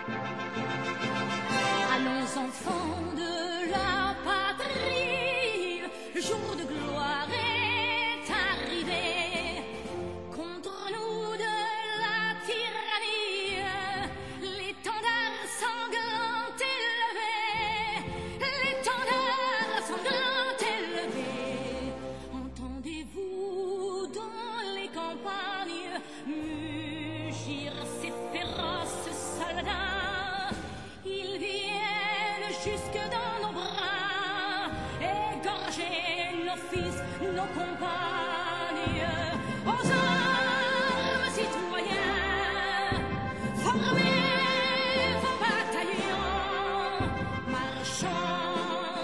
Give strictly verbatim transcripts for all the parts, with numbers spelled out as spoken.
Allons enfants de la patrie, le jour de gloire est arrivé. Contre nous de la tyrannie, l'étendard sanglant élevé, l'étendard sanglant élevé. Entendez-vous dans les campagnes mugir ces féroces soldats? Ils viennent jusque dans nos bras, égorger nos fils, nos compagnes. Aux armes, citoyens, formez vos bataillons, marchons,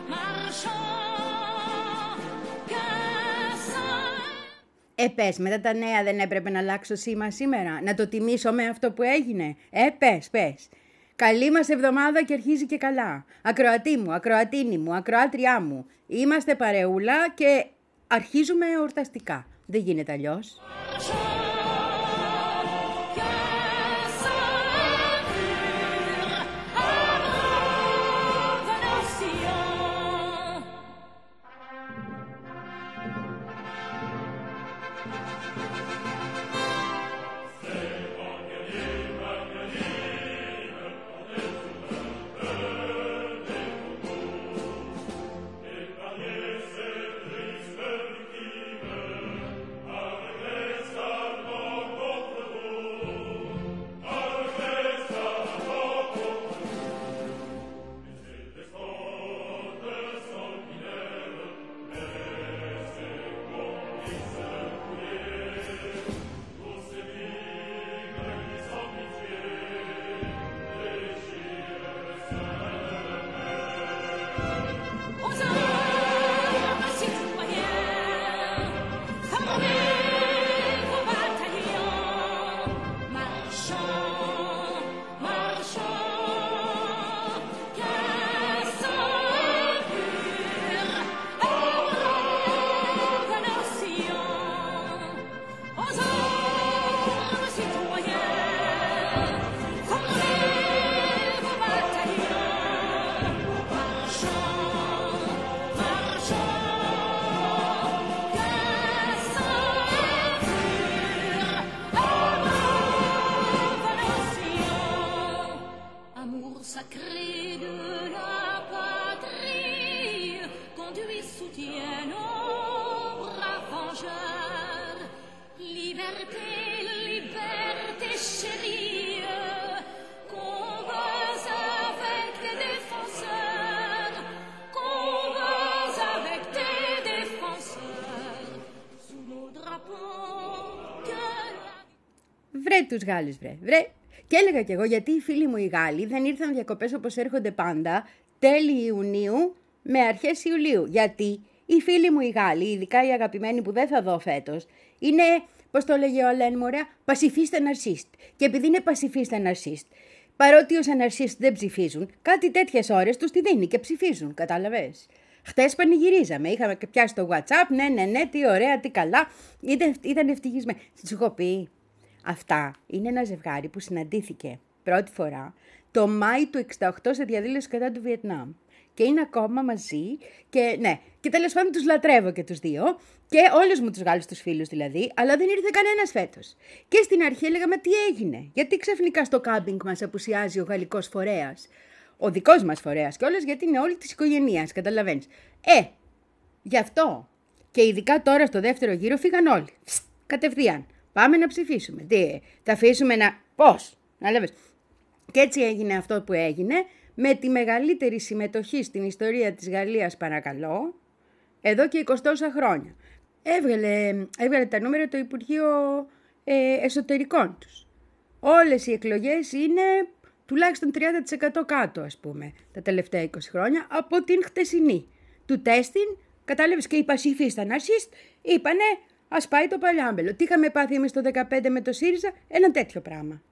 marchons, cassons. Ε, πες, μετά τα νέα δεν έπρεπε να αλλάξω σήμα σήμερα, να το τιμήσω με αυτό που έγινε. Ε, πες, πες. Καλή μας εβδομάδα και αρχίζει και καλά. Ακροατή μου, ακροατίνη μου, ακροάτριά μου. Είμαστε παρεούλα και αρχίζουμε εορταστικά. Δεν γίνεται αλλιώς. Βρε τους Γάλλους, βρε, βρε. Και έλεγα κι εγώ γιατί οι φίλοι μου οι Γάλλοι δεν ήρθαν διακοπές όπως έρχονται πάντα τέλη Ιουνίου με αρχές Ιουλίου. Γιατί οι φίλοι μου οι Γάλλοι, ειδικά οι αγαπημένοι που δεν θα δω φέτος, είναι, πώς το λέγε ο Αλέν Μωρέα, πασιφίστε ναρσίστ. Και επειδή είναι πασιφίστε ναρσίστ, παρότι ως αναρσίστ δεν ψηφίζουν, κάτι τέτοιες ώρες τους τη δίνει και ψηφίζουν, κατάλαβες. Χτες πανηγυρίζαμε, είχαμε και πιάσει το WhatsApp, ναι, ναι, ναι, τι ωραία, τι καλά, ήταν, ήταν ευτυχισμένοι. Σου έχω πει, αυτά είναι ένα ζευγάρι που συναντήθηκε πρώτη φορά το Μάη του εξήντα οκτώ σε διαδήλωση κατά του Βιετνάμ. Και είναι ακόμα μαζί και ναι, και τέλος πάντων τους λατρεύω και τους δύο και όλους μου τους Γάλλους τους φίλους δηλαδή, αλλά δεν ήρθε κανένας φέτος. Και στην αρχή έλεγαμε τι έγινε, γιατί ξαφνικά στο κάμπινγκ μας απουσιάζει ο γαλλικός φορέας. Ο δικός μας φορέας κιόλας, γιατί είναι όλη της οικογένειας, καταλαβαίνεις. Ε, γι' αυτό και ειδικά τώρα στο δεύτερο γύρο φύγαν όλοι. Φστ, κατευθείαν. Πάμε να ψηφίσουμε. Τι, θα αφήσουμε να. Πώς, να λέμε. Και έτσι έγινε αυτό που έγινε, με τη μεγαλύτερη συμμετοχή στην ιστορία της Γαλλίας, παρακαλώ, εδώ και είκοσι τόσα χρόνια. Έβγαλε, έβγαλε τα νούμερα το Υπουργείο ε, Εσωτερικών τους. Όλες οι εκλογές είναι τουλάχιστον τριάντα τοις εκατό κάτω, ας πούμε, τα τελευταία είκοσι χρόνια, από την χτεσινή. Του τέστην, κατάλαβες, και οι πασιφίστα ναρσίστ είπανε, ας πάει το παλιάμπελο. Τι είχαμε πάθει εμείς το δεκαπέντε με το ΣΥΡΙΖΑ, ένα τέτοιο πράγμα.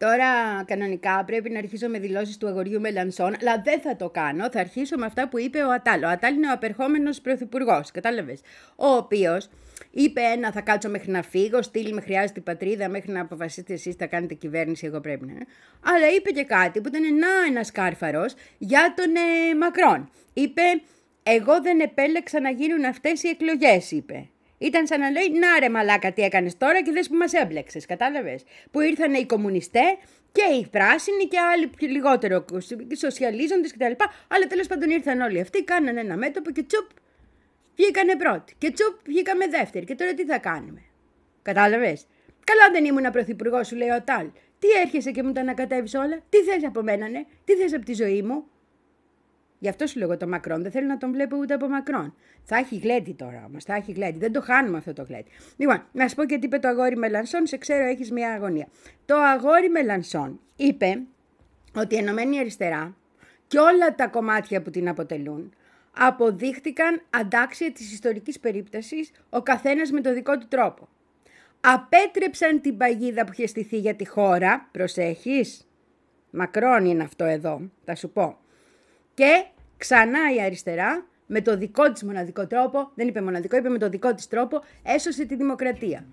Τώρα κανονικά πρέπει να αρχίσω με δηλώσεις του αγοριού Μελανσόν, αλλά δεν θα το κάνω. Θα αρχίσω με αυτά που είπε ο Ατάλ. Ο Ατάλ είναι ο απερχόμενος πρωθυπουργός, κατάλαβες. Ο οποίος είπε ένα, θα κάτσω μέχρι να φύγω, στείλει με χρειάζεται η πατρίδα μέχρι να αποφασίσετε εσείς θα κάνετε κυβέρνηση, εγώ πρέπει να. Αλλά είπε και κάτι που ήταν να ένας κάρφαρος για τον ε, Μακρόν. Είπε, εγώ δεν επέλεξα να γίνουν αυτές οι εκλογές, είπε. Ήταν σαν να λέει, να ρε μαλάκα τι έκανες τώρα και δες που μας έμπλεξες, κατάλαβες. Που ήρθαν οι κομμουνιστές και οι πράσινοι και άλλοι λιγότερο σοσιαλίζοντες κτλ. Αλλά τέλος πάντων ήρθαν όλοι αυτοί, κάνανε ένα μέτωπο και τσουπ, βγήκανε πρώτοι. Και τσουπ, βγήκαμε δεύτεροι. Και τώρα τι θα κάνουμε. Κατάλαβες. Καλά δεν ήμουν πρωθυπουργός, σου λέει ο Τάλ. Τι έρχεσαι και μου τα ανακατεύεις όλα. Τι θες από μένα, ναι. Τι θες από τη ζωή μου. Γι' αυτό σου λέγω το Μακρόν. Δεν θέλω να τον βλέπω ούτε από Μακρόν. Θα έχει γλέντι τώρα όμως. Θα έχει γλέντι. Δεν το χάνουμε αυτό το γλέντι. Λοιπόν, να σου πω και τι είπε το αγόρι Μελανσόν. Σε ξέρω, έχεις μια αγωνία. Το αγόρι Μελανσόν είπε ότι η Ενωμένη Αριστερά και όλα τα κομμάτια που την αποτελούν αποδείχτηκαν αντάξια της ιστορικής περίπτωσης, ο καθένας με το δικό του τρόπο. Απέτρεψαν την παγίδα που είχε στηθεί για τη χώρα. Προσέχεις. Μακρόν είναι αυτό εδώ. Θα σου πω. Και ξανά η αριστερά με το δικό της μοναδικό τρόπο, δεν είπε μοναδικό, είπε με το δικό της τρόπο, έσωσε τη δημοκρατία.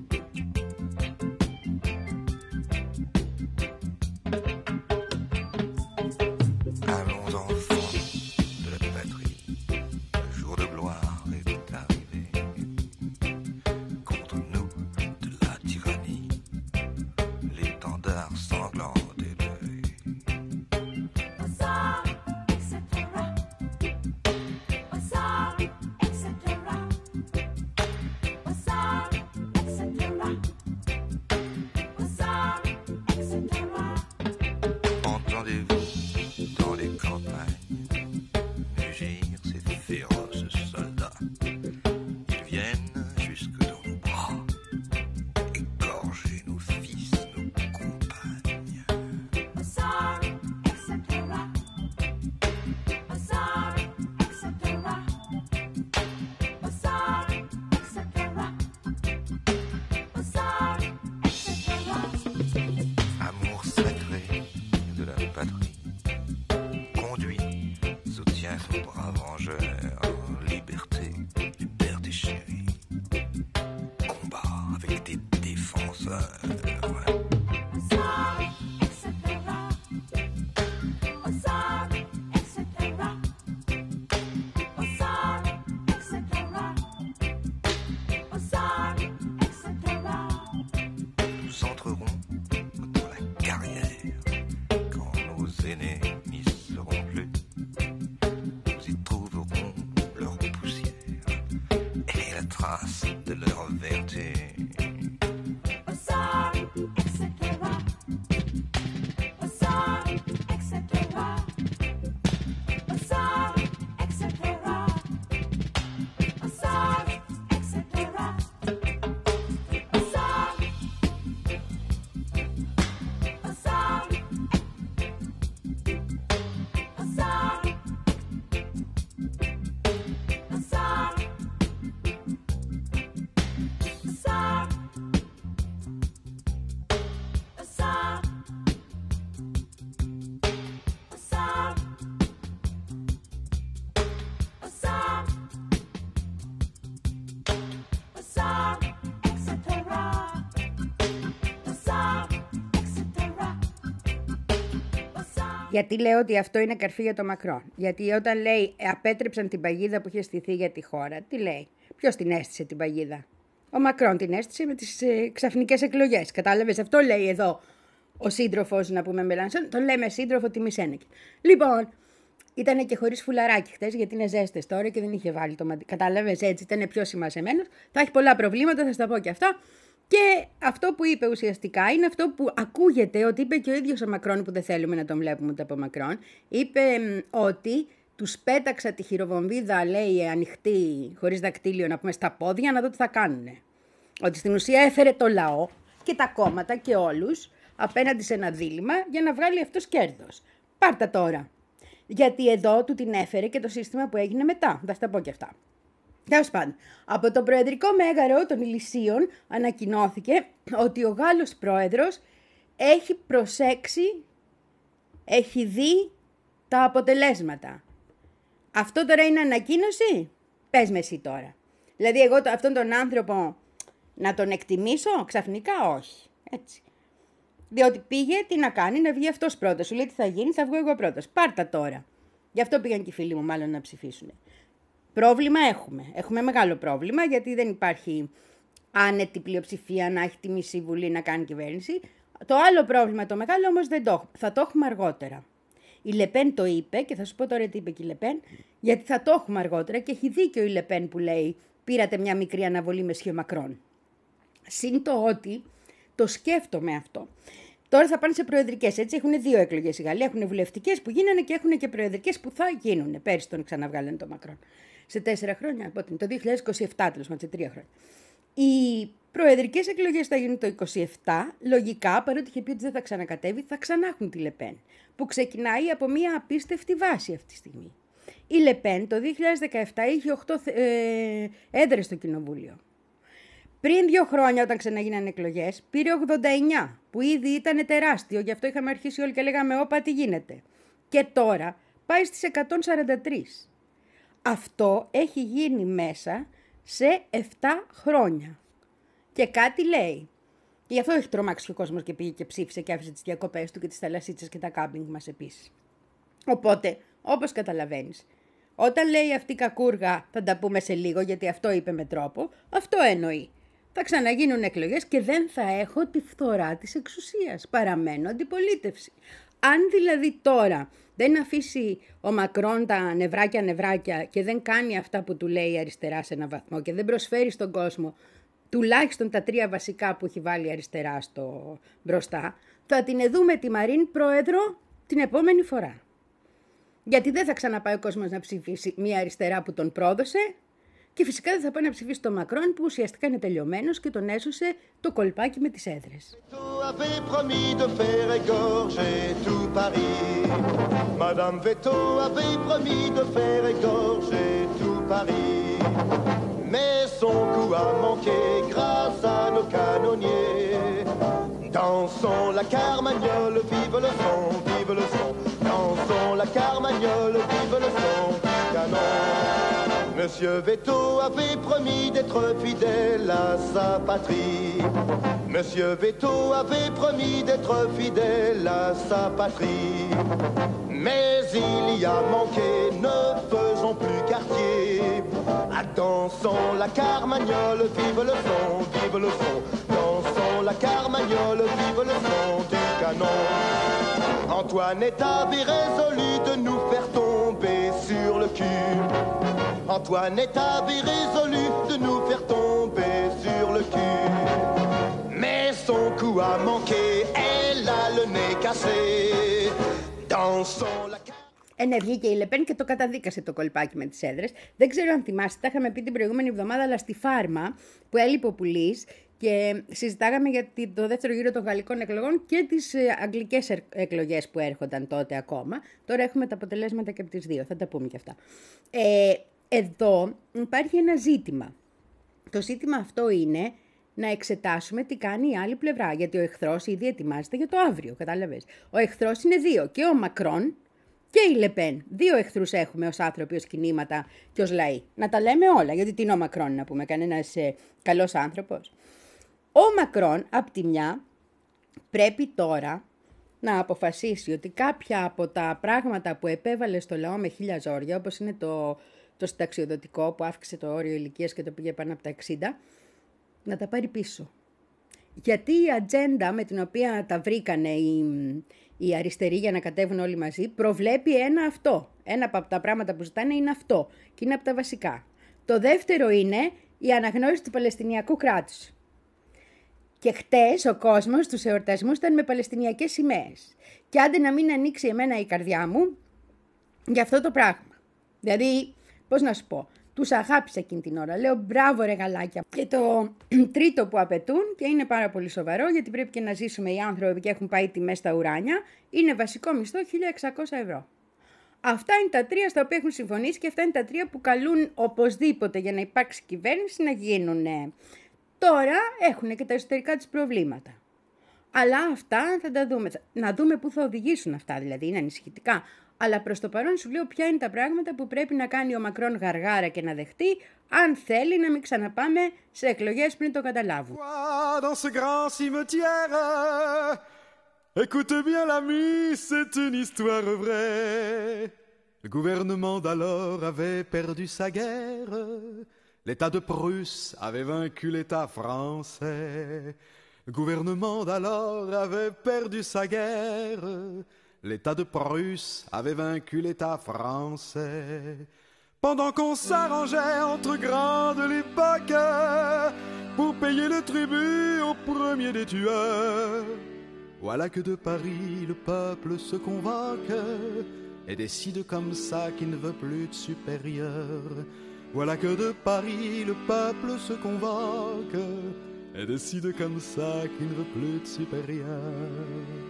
Γιατί λέω ότι αυτό είναι καρφί για το Μακρόν. Γιατί όταν λέει απέτρεψαν την παγίδα που είχε στηθεί για τη χώρα, τι λέει. Ποιος την έστησε την παγίδα. Ο Μακρόν την έστησε με τις ε, ξαφνικές εκλογές. Κατάλαβες, αυτό λέει εδώ ο σύντροφος, να πούμε Μελανσόν. Τον λέμε σύντροφο τιμή Σένεκη. Λοιπόν, ήταν και χωρίς φουλαράκι χτες, γιατί είναι ζέστες τώρα και δεν είχε βάλει το μαντί. Κατάλαβες, έτσι ήταν πιο σημασεμένος. Θα έχει πολλά προβλήματα, θα στα πω και αυτά. Και αυτό που είπε ουσιαστικά είναι αυτό που ακούγεται ότι είπε και ο ίδιος ο Μακρόν, που δεν θέλουμε να τον βλέπουμε ούτε από Μακρόν. Είπε ότι τους πέταξα τη χειροβομβίδα, λέει, ανοιχτή, χωρίς δακτύλιο, να πούμε, στα πόδια, να δω τι θα κάνουνε. Ότι στην ουσία έφερε το λαό και τα κόμματα και όλους απέναντι σε ένα δίλημμα για να βγάλει αυτός κέρδος. Πάρτα τώρα. Γιατί εδώ του την έφερε και το σύστημα που έγινε μετά. Θα στα πω και αυτά. Τέλος πάντων, από το προεδρικό μέγαρο των Ηλυσίων ανακοινώθηκε ότι ο Γάλλος πρόεδρος έχει προσέξει, έχει δει τα αποτελέσματα. Αυτό τώρα είναι ανακοίνωση? Πες με εσύ τώρα. Δηλαδή εγώ αυτόν τον άνθρωπο να τον εκτιμήσω ξαφνικά? Όχι. Έτσι. Διότι πήγε τι να κάνει, να βγει αυτός πρώτος. Σου λέει τι θα γίνει, θα βγω εγώ πρώτος. Πάρτα τώρα. Γι' αυτό πήγαν και οι φίλοι μου μάλλον να ψηφίσουν. Πρόβλημα έχουμε. Έχουμε μεγάλο πρόβλημα γιατί δεν υπάρχει άνετη πλειοψηφία να έχει τη μισή βουλή να κάνει κυβέρνηση. Το άλλο πρόβλημα το μεγάλο όμως δεν το έχουμε. Θα το έχουμε αργότερα. Η Λεπέν το είπε και θα σου πω τώρα τι είπε και η Λεπέν, γιατί θα το έχουμε αργότερα και έχει δίκιο η Λεπέν που λέει πήρατε μια μικρή αναβολή με σχέδιο Μακρόν. Συν το ότι το σκέφτομαι αυτό. Τώρα θα πάνε σε προεδρικές, έτσι έχουν δύο εκλογές η Γαλλία, έχουν βουλευτικές που γίνανε και έχουν και προεδρικές που θα γίνουν. Πέρυσι τον ξαναβγάλανε τον Μακρόν. Σε τέσσερα χρόνια, πότε, το δύο χιλιάδες είκοσι επτά τέλος πάντων, σε τρία χρόνια. Οι προεδρικές εκλογές θα γίνουν το είκοσι επτά, λογικά, παρότι είχε πει ότι δεν θα ξανακατέβει, θα ξανά έχουν τη Λεπέν, που ξεκινάει από μια απίστευτη βάση αυτή τη στιγμή. Η Λεπέν το δύο χιλιάδες δεκαεπτά είχε οκτώ ε, έδρες στο κοινοβούλιο. Πριν δύο χρόνια όταν ξαναγίνανε εκλογές πήρε ογδόντα εννιά, που ήδη ήταν τεράστιο, γι' αυτό είχαμε αρχίσει όλοι και λέγαμε όπα τι γίνεται. Και τώρα πάει στις εκατόν σαράντα τρία. Αυτό έχει γίνει μέσα σε επτά χρόνια. Και κάτι λέει. Και γι' αυτό έχει τρομάξει ο κόσμος και πήγε και ψήφισε και άφησε τις διακοπές του και τις θαλασσίτσες και τα κάμπινγκ μας επίσης. Οπότε, όπως καταλαβαίνεις, όταν λέει αυτή η κακούργα, θα τα πούμε σε λίγο γιατί αυτό είπε με τρόπο, αυτό εννοεί. Θα ξαναγίνουν εκλογές και δεν θα έχω τη φθορά της εξουσίας. Παραμένω αντιπολίτευση. Αν δηλαδή τώρα δεν αφήσει ο Μακρόν τα νευράκια νευράκια και δεν κάνει αυτά που του λέει η αριστερά σε έναν βαθμό και δεν προσφέρει στον κόσμο τουλάχιστον τα τρία βασικά που έχει βάλει η αριστερά στο μπροστά, θα την δούμε τη Μαρίν πρόεδρο την επόμενη φορά. Γιατί δεν θα ξαναπάει ο κόσμος να ψηφίσει μια αριστερά που τον πρόδωσε και φυσικά δεν θα πάει να ψηφίσει τον Μακρόν που ουσιαστικά είναι τελειωμένος και τον έσωσε το κολπάκι με τις έδρες. Madame Veto avait promis de faire égorger tout Paris. Mais son coup a manqué grâce à nos canonniers. Dansons la carmagnole, vive le son, vive le son. Dansons la carmagnole, vive le son du canon. Monsieur Veto avait promis d'être fidèle à sa patrie. Monsieur Veto avait promis d'être fidèle à sa patrie. Mais il y a manqué, ne faisons plus quartier. Ah, dansons la carmagnole, vive le son, vive le son. Dansons la carmagnole, vive le son du canon. Antoinette avait résolu de nous faire tomber sur le cul. Antoinette avait résolu de nous faire tomber sur le cul. Mais son coup a manqué, elle a le nez cassé. Dansons la... Ε, ναι, βγήκε η Λεπέν και το καταδίκασε το κολπάκι με τις έδρες. Δεν ξέρω αν θυμάστε, τα είχαμε πει την προηγούμενη εβδομάδα, αλλά στη Φάρμα που έλειπε ο Πουλής και συζητάγαμε για το δεύτερο γύρο των γαλλικών εκλογών και τις αγγλικές εκλογές που έρχονταν τότε ακόμα. Τώρα έχουμε τα αποτελέσματα και από τις δύο, θα τα πούμε και αυτά. Ε, εδώ υπάρχει ένα ζήτημα. Το ζήτημα αυτό είναι να εξετάσουμε τι κάνει η άλλη πλευρά, γιατί ο εχθρός ήδη ετοιμάζεται για το αύριο, κατάλαβες. Ο εχθρός είναι δύο, και ο Μακρόν και η Λεπέν. Δύο εχθρούς έχουμε ως άνθρωποι, ως κινήματα και ως λαοί. Να τα λέμε όλα, γιατί τι είναι ο Μακρόν να πούμε, κανένας ε, καλός άνθρωπος. Ο Μακρόν, απ' τη μια, πρέπει τώρα να αποφασίσει ότι κάποια από τα πράγματα που επέβαλε στο λαό με χίλια ζόρια, όπως είναι το, το συνταξιοδοτικό που αύξησε το όριο ηλικίας και το πήγε πάνω από τα εξήντα, να τα πάρει πίσω. Γιατί η ατζέντα με την οποία τα βρήκανε οι, οι αριστεροί για να κατέβουν όλοι μαζί προβλέπει ένα αυτό. Ένα από τα πράγματα που ζητάνε είναι αυτό και είναι από τα βασικά. Το δεύτερο είναι η αναγνώριση του Παλαιστινιακού κράτους. Και χτες ο κόσμος στους εορτασμούς ήταν με παλαιστινιακές σημαίες. Και άντε να μην ανοίξει εμένα η καρδιά μου για αυτό το πράγμα. Δηλαδή, πώς να σου πω, τους αγάπησα εκείνη την ώρα. Λέω μπράβο ρε γαλάκια. Και το τρίτο που απαιτούν, και είναι πάρα πολύ σοβαρό, γιατί πρέπει και να ζήσουμε οι άνθρωποι και έχουν πάει τιμές στα ουράνια, είναι βασικό μισθό χίλια εξακόσια ευρώ. Αυτά είναι τα τρία στα οποία έχουν συμφωνήσει και αυτά είναι τα τρία που καλούν οπωσδήποτε για να υπάρξει κυβέρνηση να γίνουν. Τώρα έχουν και τα εσωτερικά τους προβλήματα. Αλλά αυτά θα τα δούμε. Να δούμε πού θα οδηγήσουν αυτά, δηλαδή είναι ανησυχητικά. Αλλά προς το παρόν σου λέω ποια είναι τα πράγματα που πρέπει να κάνει ο Μακρόν γαργάρα και να δεχτεί, αν θέλει να μην ξαναπάμε σε εκλογές πριν το καταλάβουν. Dans ce grand cimetière, écoute bien l'ami, c'est une histoire vraie. Le gouvernement d'alors avait perdu sa guerre. L'État de Prusse avait vaincu l'État français. Le gouvernement d'alors avait perdu sa guerre. L'État de Prusse avait vaincu l'État français. Pendant qu'on s'arrangeait entre grands de l'époque pour payer le tribut au premier des tueurs, voilà que de Paris le peuple se convoque et décide comme ça qu'il ne veut plus de supérieur. Voilà que de Paris le peuple se convoque et décide comme ça qu'il ne veut plus de supérieur.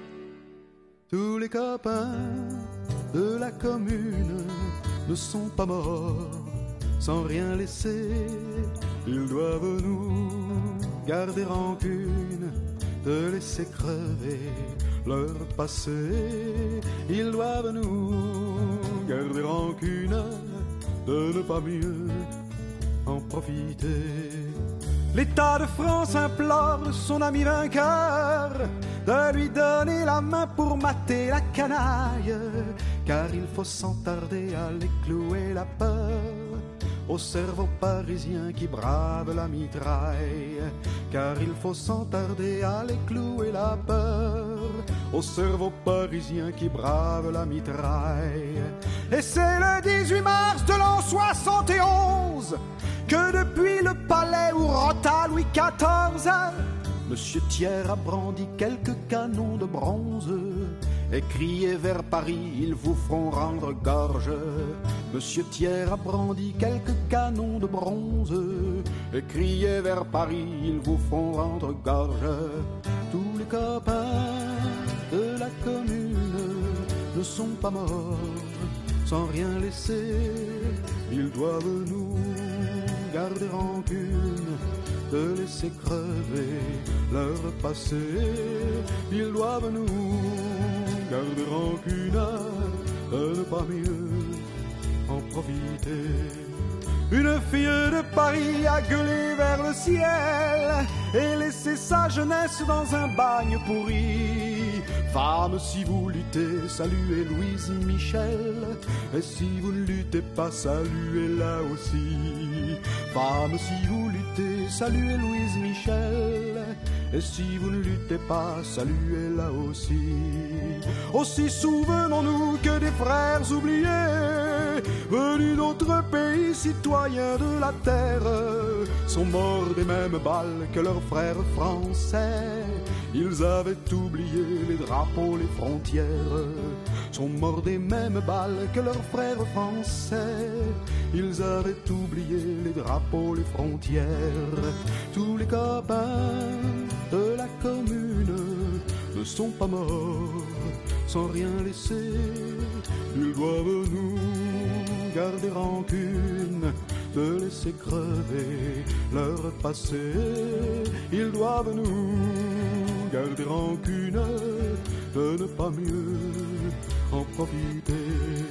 Tous les copains de la commune ne sont pas morts sans rien laisser. Ils doivent nous garder rancune, de laisser crever leur passé. Ils doivent nous garder rancune, de ne pas mieux en profiter. L'État de France implore son ami vainqueur de lui donner la main pour mater la canaille, car il faut sans tarder aller clouer la peur au cerveau parisien qui brave la mitraille, car il faut sans tarder aller clouer la peur au cerveau parisien qui brave la mitraille. Et c'est le dix-huit mars de l'an soixante et onze que depuis le palais où rota Louis quatorze, Monsieur Thiers a brandi quelques canons de bronze et crié vers Paris, ils vous feront rendre gorge. Monsieur Thiers a brandi quelques canons de bronze et crié vers Paris, ils vous feront rendre gorge. Tous les copains de la commune ne sont pas morts sans rien laisser. Ils doivent nous garder rancune, de laisser crever leur passé. Ils doivent nous garder rancune, de ne pas mieux en profiter. Une fille de Paris a gueulé vers le ciel et laissé sa jeunesse dans un bagne pourri. Femme, si vous luttez, saluez Louise Michel, et si vous ne luttez pas, saluez-la aussi. Femme, si vous luttez, saluez Louise Michel, et si vous ne luttez pas, saluez-la aussi. Aussi souvenons-nous que des frères oubliés, venus d'autres pays, citoyens de la terre, sont morts des mêmes balles que leurs frères français. Ils avaient oublié les drapeaux, les frontières, sont morts des mêmes balles que leurs frères français. Ils avaient oublié les drapeaux, les frontières. Tous les copains de la commune ne sont pas morts sans rien laisser. Ils doivent nous garder rancune, de laisser crever leur passé. Ils doivent nous garder rancune, de ne pas mieux en profiter.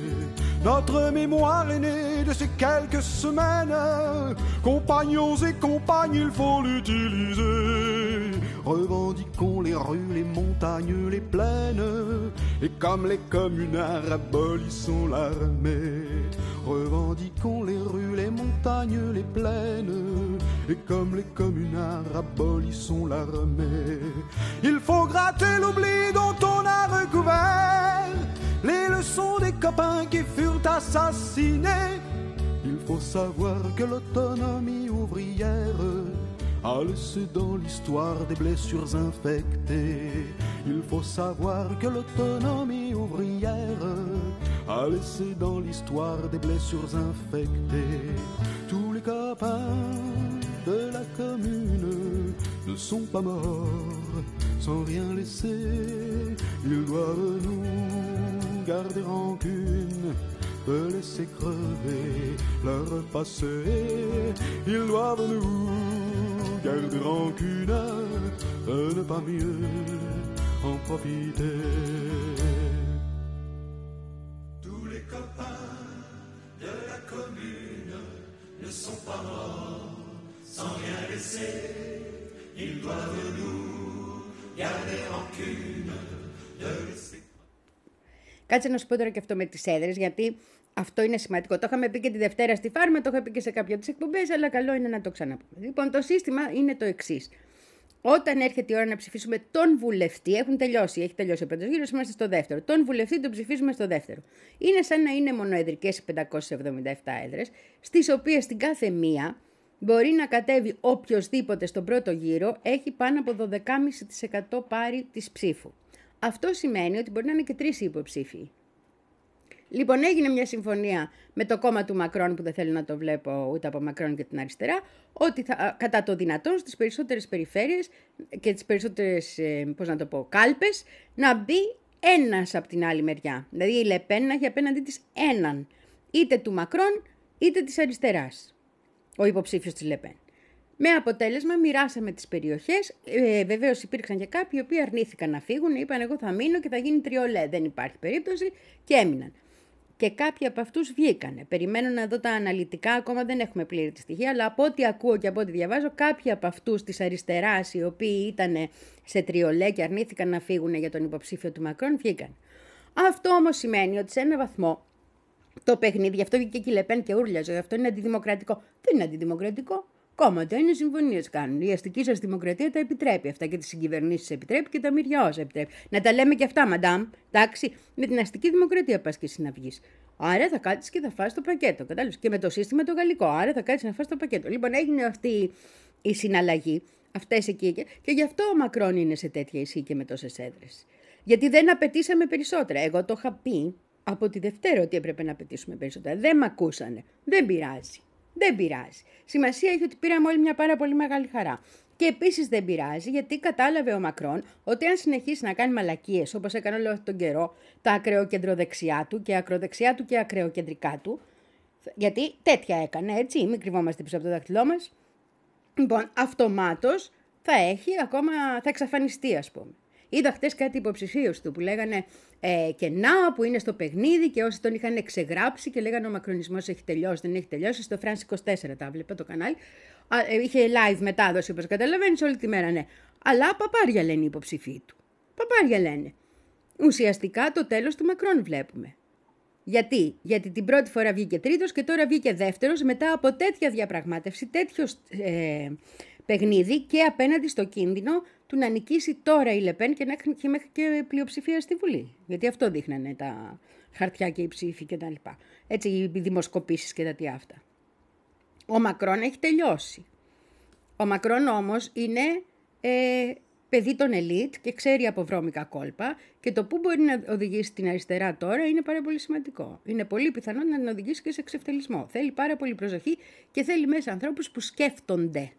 Notre mémoire est née de ces quelques semaines. Compagnons et compagnes, il faut l'utiliser. Revendiquons les rues, les montagnes, les plaines, et comme les communards, abolissons l'armée. Revendiquons les rues, les montagnes, les plaines, et comme les communards, abolissons l'armée. Il faut gratter l'oubli dont on a recouvert les leçons des copains qui furent assassinés. Il faut savoir que l'autonomie ouvrière a laissé dans l'histoire des blessures infectées. Il faut savoir que l'autonomie ouvrière a laissé dans l'histoire des blessures infectées. Tous les copains de la commune ne sont pas morts sans rien laisser. Ils doivent nous garder rancune, de laisser crever leur passé. Ils doivent nous garde rancune, ne pas mieux en profiter. Tous les copains de la commune ne sont pas morts sans rien laisser. Ils doivent nous garder rancune de laisser. Κάτσε να σου πω τώρα και αυτό με τις έδρες, γιατί αυτό είναι σημαντικό. Το είχαμε πει και τη Δευτέρα στη Φάρμα, το είχα πει και σε κάποια από τις εκπομπές, αλλά καλό είναι να το ξαναπούμε. Λοιπόν, το σύστημα είναι το εξής. Όταν έρχεται η ώρα να ψηφίσουμε τον βουλευτή, έχουν τελειώσει, έχει τελειώσει ο πρώτος γύρος, είμαστε στο δεύτερο. Τον βουλευτή τον ψηφίζουμε στο δεύτερο. Είναι σαν να είναι μονοεδρικές οι πεντακόσιες εβδομήντα επτά έδρες, στις οποίες στην κάθε μία μπορεί να κατέβει οποιοσδήποτε στον πρώτο γύρο έχει πάνω από δώδεκα κόμμα πέντε τοις εκατό πάρει της ψήφου. Αυτό σημαίνει ότι μπορεί να είναι και τρεις υποψήφοι. Λοιπόν, έγινε μια συμφωνία με το κόμμα του Μακρόν, που δεν θέλω να το βλέπω ούτε από Μακρόν και την αριστερά, ότι θα, κατά το δυνατόν στις περισσότερες περιφέρειες και τις περισσότερες, πώς να το πω, κάλπες, να μπει ένας από την άλλη μεριά. Δηλαδή η Λεπέν να έχει απέναντί της έναν, είτε του Μακρόν είτε της αριστεράς, ο υποψήφιος της Λεπέν. Με αποτέλεσμα μοιράσαμε τις περιοχές, ε, βεβαίως υπήρξαν και κάποιοι οι οποίοι αρνήθηκαν να φύγουν, είπαν εγώ θα μείνω και θα γίνει τριολέ, δεν υπάρχει περίπτωση, και έμειναν. Και κάποιοι από αυτούς βγήκανε. Περιμένω να δω τα αναλυτικά, ακόμα δεν έχουμε πλήρη τη στοιχεία, αλλά από ό,τι ακούω και από ό,τι διαβάζω, κάποιοι από αυτούς της αριστεράς, οι οποίοι ήταν σε τριολέ και αρνήθηκαν να φύγουν για τον υποψήφιο του Μακρόν, βγήκαν. Αυτό όμως σημαίνει ότι σε έναν βαθμό το παιχνίδι, γι' αυτό βγήκε και η Λεπέν και ούρλιαζε, γι' αυτό είναι αντιδημοκρατικό. Δεν είναι αντιδημοκρατικό. Κόμματα είναι, συμφωνίες κάνουν. Η αστική σας δημοκρατία τα επιτρέπει αυτά και τις συγκυβερνήσεις επιτρέπει και τα μυριά όσα επιτρέπει. Να τα λέμε και αυτά, μαντάμ. Εντάξει, με την αστική δημοκρατία πας και εσύ να βγεις. Άρα θα κάτσεις και θα φας το πακέτο. Κατάλαβες. Και με το σύστημα το γαλλικό. Άρα θα κάτσεις να φας το πακέτο. Λοιπόν, έγινε αυτή η συναλλαγή, αυτές εκεί και, και γι' αυτό ο Μακρόν είναι σε τέτοια ισχύ και με τόσες έδρες. Γιατί δεν απαιτήσαμε περισσότερα. Εγώ το είχα πει από τη Δευτέρα ότι έπρεπε να απαιτήσουμε περισσότερα. Δεν με ακούσανε. Δεν πειράζει. Δεν πειράζει. Σημασία έχει ότι πήραμε όλοι μια πάρα πολύ μεγάλη χαρά. Και επίσης δεν πειράζει, γιατί κατάλαβε ο Μακρόν ότι αν συνεχίσει να κάνει μαλακίες όπως έκανε όλο αυτόν τον καιρό, τα ακραιοκεντροδεξιά του και ακροδεξιά του και ακραιοκεντρικά του, γιατί τέτοια έκανε, έτσι, μην κρυβόμαστε πίσω από το δάχτυλό μας, λοιπόν, αυτομάτως θα έχει ακόμα, θα εξαφανιστεί, ας πούμε. Είδα χτες κάτι υποψηφίους του που λέγανε ε, και να που είναι στο παιχνίδι και όσοι τον είχαν εξεγράψει και λέγανε ο μακρονισμός έχει τελειώσει, δεν έχει τελειώσει. Στο France είκοσι τέσσερα τα βλέπε το κανάλι. Α, ε, είχε live μετάδοση όπως καταλαβαίνεις όλη τη μέρα, ναι. Αλλά παπάρια λένε οι υποψηφοί του. Παπάρια λένε. Ουσιαστικά το τέλος του Μακρόν βλέπουμε. Γιατί? Γιατί την πρώτη φορά βγήκε τρίτος και τώρα βγήκε δεύτερος μετά από τέτοια διαπραγμάτευση, τέτοιο ε, παιχνίδι και απέναντι στο κίνδυνο του να νικήσει τώρα η Λεπέν και να έχει μέχρι και πλειοψηφία στη Βουλή. Γιατί αυτό δείχνανε τα χαρτιά και οι ψήφοι και τα λοιπά. Έτσι, οι δημοσκοπήσεις και τα τι αυτά. Ο Μακρόν έχει τελειώσει. Ο Μακρόν όμως είναι ε, παιδί των ελίτ και ξέρει από βρώμικα κόλπα και το που μπορεί να οδηγήσει την αριστερά τώρα είναι πάρα πολύ σημαντικό. Είναι πολύ πιθανό να την οδηγήσει και σε εξευτελισμό. Θέλει πάρα πολύ προσοχή και θέλει μέσα ανθρώπους που σκέφτονται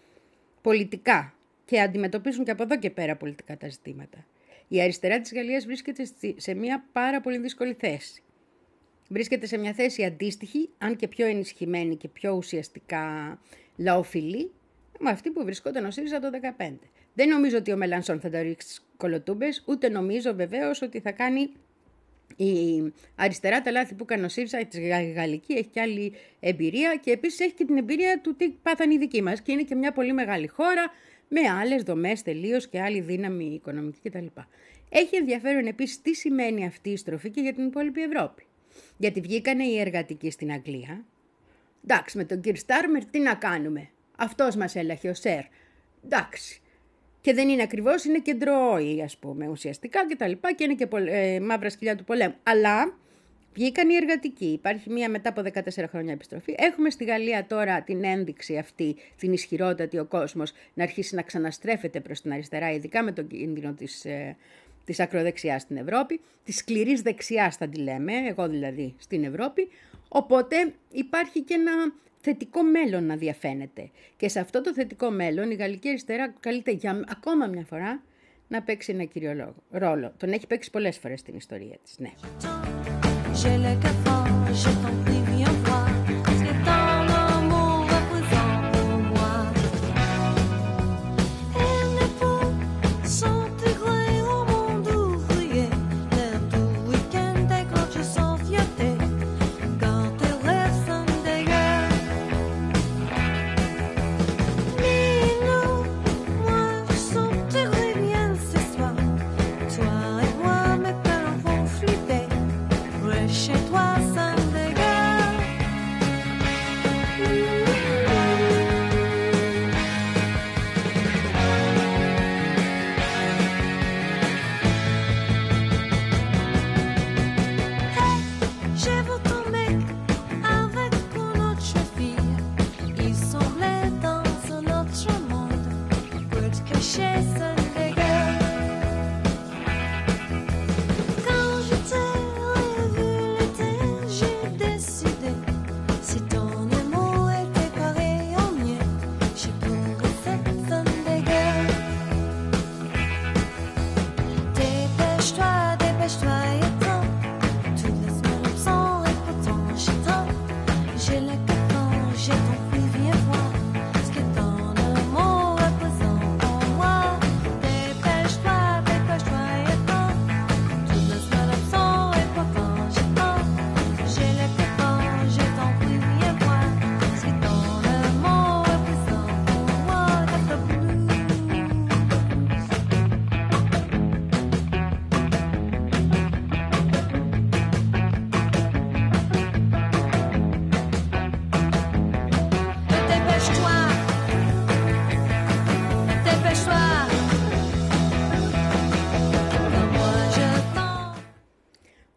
πολιτικά και αντιμετωπίζουν και από εδώ και πέρα πολιτικά τα ζητήματα. Η αριστερά της Γαλλίας βρίσκεται σε μια πάρα πολύ δύσκολη θέση. Βρίσκεται σε μια θέση αντίστοιχη, αν και πιο ενισχυμένη και πιο ουσιαστικά λαοφιλή, με αυτή που βρισκόταν ο ΣΥΡΙΖΑ το δύο χιλιάδες δεκαπέντε. Δεν νομίζω ότι ο Μελανσόν θα το ρίξει στις κολοτούμπες, ούτε νομίζω βεβαίως ότι θα κάνει η αριστερά τα λάθη που έκανε ο ΣΥΡΙΖΑ, η γαλλική έχει και άλλη εμπειρία και επίσης έχει και την εμπειρία του τι πάθαν οι δικοί μας και είναι και μια πολύ μεγάλη χώρα με άλλες δομές τελείως και άλλη δύναμη οικονομική κτλ. Έχει ενδιαφέρον επίσης τι σημαίνει αυτή η στροφή και για την υπόλοιπη Ευρώπη. Γιατί βγήκανε οι εργατικοί στην Αγγλία. Εντάξει, με τον κύριο Στάρμερ τι να κάνουμε. Αυτός μας έλαχε ο Σερ. Εντάξει. Και δεν είναι ακριβώς, είναι κεντρώοι, ας πούμε, ουσιαστικά και τα λοιπά και είναι και ε, μαύρα σκυλιά του πολέμου. Αλλά βγήκαν οι εργατικοί. Υπάρχει μία μετά από δεκατέσσερα χρόνια επιστροφή. Έχουμε στη Γαλλία τώρα την ένδειξη αυτή, την ισχυρότατη ο κόσμος, να αρχίσει να ξαναστρέφεται προς την αριστερά, ειδικά με τον κίνδυνο της, ε, της ακροδεξιάς στην Ευρώπη, της σκληρής δεξιάς θα τη λέμε, εγώ δηλαδή στην Ευρώπη. Οπότε υπάρχει και ένα θετικό μέλλον να διαφαίνεται. Και σε αυτό το θετικό μέλλον η γαλλική αριστερά καλείται για ακόμα μια φορά να παίξει ένα κύριο ρόλο. Τον έχει παίξει πολλές φορές στην ιστορία της, ναι.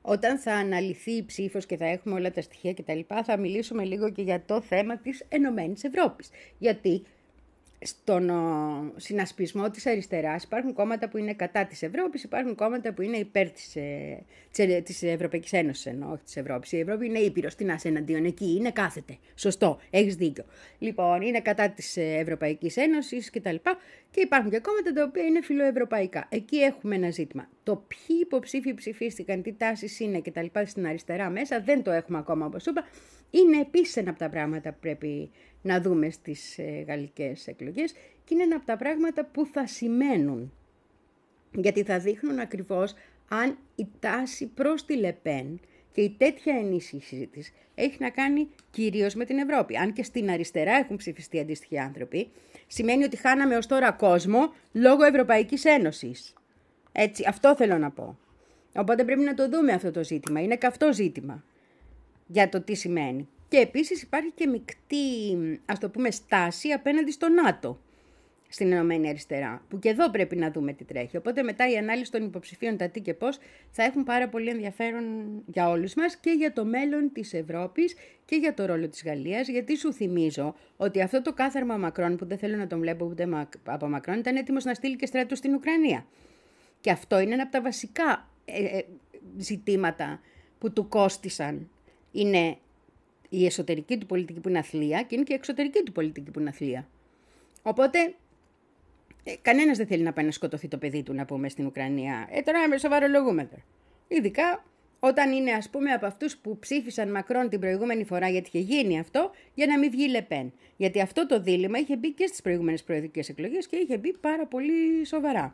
όταν θα αναλυθεί η ψήφος και θα έχουμε όλα τα στοιχεία κτλ., θα μιλήσουμε λίγο και για το θέμα της Ενωμένης Ευρώπης. Γιατί στον ο, συνασπισμό της αριστεράς υπάρχουν κόμματα που είναι κατά της Ευρώπης, υπάρχουν κόμματα που είναι υπέρ της, ε, της, της Ευρωπαϊκής Ένωσης, ενώ όχι της Ευρώπης. Η Ευρώπη είναι ήπειρος, τι να είσαι εναντίον, εκεί είναι κάθεται. Σωστό, έχεις δίκιο. Λοιπόν, είναι κατά της Ευρωπαϊκής Ένωσης κτλ. Και υπάρχουν και κόμματα τα οποία είναι φιλοευρωπαϊκά. Εκεί έχουμε ένα ζήτημα. Το ποιοι υποψήφοι ψηφίστηκαν, τι τάσεις είναι κτλ. Στην αριστερά μέσα, δεν το έχουμε ακόμα, όπως είπα. Είναι επίσης ένα από τα πράγματα που πρέπει να δούμε στις ε, γαλλικές εκλογές και είναι ένα από τα πράγματα που θα σημαίνουν, γιατί θα δείχνουν ακριβώς αν η τάση προς τη Λεπέν και η τέτοια ενίσχυση της έχει να κάνει κυρίως με την Ευρώπη. Αν και στην αριστερά έχουν ψηφιστεί αντίστοιχοι άνθρωποι, σημαίνει ότι χάναμε ως τώρα κόσμο λόγω Ευρωπαϊκής Ένωσης. Έτσι, αυτό θέλω να πω. Οπότε πρέπει να το δούμε αυτό το ζήτημα. Είναι καυτό ζήτημα για το τι σημαίνει. Και επίσης υπάρχει και μεικτή, ας το πούμε, στάση απέναντι στο ΝΑΤΟ στην Ενωμένη Αριστερά, που και εδώ πρέπει να δούμε τι τρέχει. Οπότε μετά η ανάλυση των υποψηφίων, τα τι και πώς, θα έχουν πάρα πολύ ενδιαφέρον για όλους μας και για το μέλλον της Ευρώπης και για το ρόλο της Γαλλίας, γιατί σου θυμίζω ότι αυτό το κάθαρμα Μακρόν, που δεν θέλω να τον βλέπω ούτε από Μακρόν, ήταν έτοιμος να στείλει και στρατούς στην Ουκρανία. Και αυτό είναι ένα από τα βασικά ε, ε, ζητήματα που του κόστισαν. Είναι η εσωτερική του πολιτική που είναι αθλία και είναι και η εξωτερική του πολιτική που είναι αθλία. Οπότε, ε, κανένας δεν θέλει να πάει να σκοτωθεί το παιδί του, να πούμε, στην Ουκρανία. Ε, τώρα με σοβαρολογούμε τώρα. Ειδικά όταν είναι, ας πούμε, από αυτούς που ψήφισαν Μακρόν την προηγούμενη φορά, γιατί είχε γίνει αυτό, για να μην βγει Λεπέν. Γιατί αυτό το δίλημμα είχε μπει και στις προηγούμενες προεδρικές εκλογές και είχε μπει πάρα πολύ σοβαρά.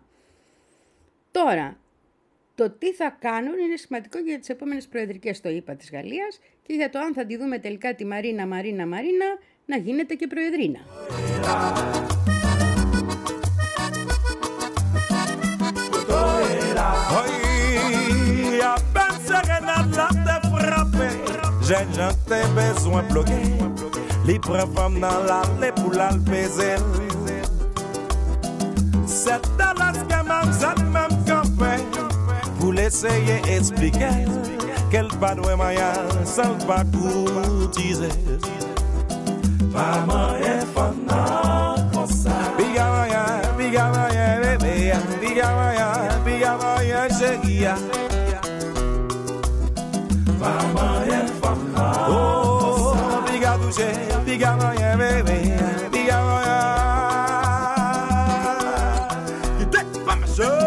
Τώρα, το τι θα κάνουν είναι σημαντικό για τις επόμενες προεδρικές, το είπα, της Γαλλίας και για το αν θα τη δούμε τελικά τη Μαρίνα, Μαρίνα, Μαρίνα να γίνεται και προεδρίνα. Pour l'essayer expliquer qu'elle pas de moyen sans pas courtiser. Pas moyen fana comme ça. Biga moyen, biga moyen bébé, biga moyen, biga moyen chérie. Pas moyen fana. Oh, biga touché, biga moyen bébé, biga moyen. You take my soul.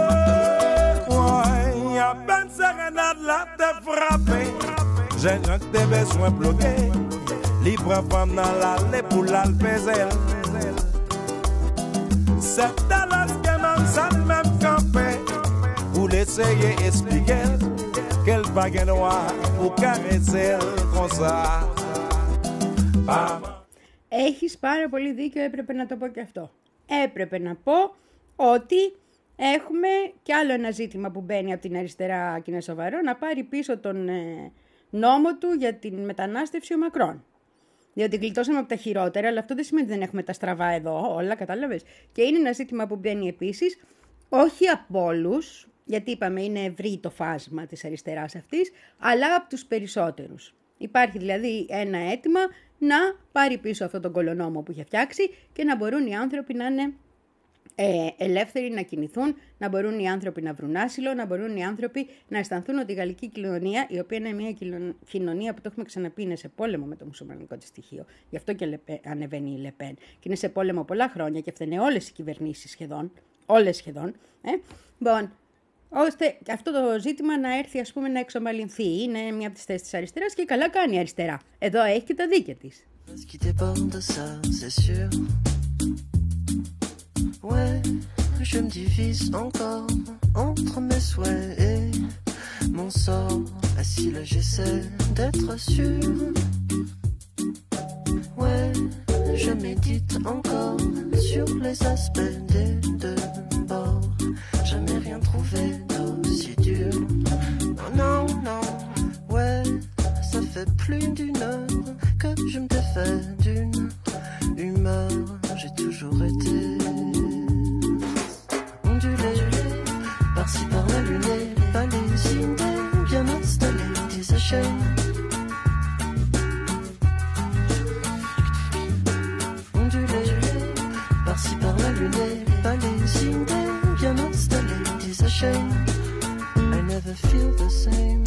La te frappé, j'ai des besoins bloqués. Libre femme dans l'allée pour l'alpézer. C'est Dallas qui m'a le même campé. Pour l'essayer expliquer qu'elle bague noire pour caresser comme ça. Έχεις πάρα πολύ δίκιο, έπρεπε να το πω και αυτό. Έπρεπε να πω ότι έχουμε κι άλλο ένα ζήτημα που μπαίνει από την αριστερά και είναι σοβαρό, να πάρει πίσω τον ε, νόμο του για την μετανάστευση ο Μακρόν. Διότι γλιτώσαμε από τα χειρότερα, αλλά αυτό δεν σημαίνει ότι δεν έχουμε τα στραβά εδώ, όλα, κατάλαβες. Και είναι ένα ζήτημα που μπαίνει επίσης, όχι από όλους, γιατί είπαμε είναι ευρύ το φάσμα της αριστεράς αυτής, αλλά από τους περισσότερους. Υπάρχει δηλαδή ένα αίτημα να πάρει πίσω αυτόν τον κολονόμο που είχε φτιάξει και να μπορούν οι άνθρωποι να είναι Ε, ελεύθεροι να κινηθούν, να μπορούν οι άνθρωποι να βρουν άσυλο, να μπορούν οι άνθρωποι να αισθανθούν ότι η γαλλική κοινωνία, η οποία είναι μια κοινωνία που το έχουμε ξαναπεί, είναι σε πόλεμο με το μουσουλμανικό της στοιχείο. Γι' αυτό και Λεπέ, ανεβαίνει η Λεπέν. Και είναι σε πόλεμο πολλά χρόνια και φταίνε όλες οι κυβερνήσεις σχεδόν. Όλες σχεδόν. Ε. Λοιπόν, ώστε αυτό το ζήτημα να έρθει, ας πούμε, να εξομαλυνθεί. Είναι μια από τις θέσεις της αριστεράς και καλά κάνει η αριστερά. Εδώ έχει και τα δίκαια της. Ouais, je me divise encore entre mes souhaits et mon sort. Assis là, j'essaie d'être sûr. Ouais, je médite encore sur les aspects des deux bords. Jamais rien trouvé d'aussi dur. Non, non, non, ouais, ça fait plus d'une heure que je me défais d'une humeur. J'ai toujours été ondulé, par-ci par-là luné, pas les idées bien installées. shame. Ondulé, par-ci par-là luné, palaisinné, bien installé, dis a shame. I never feel the same.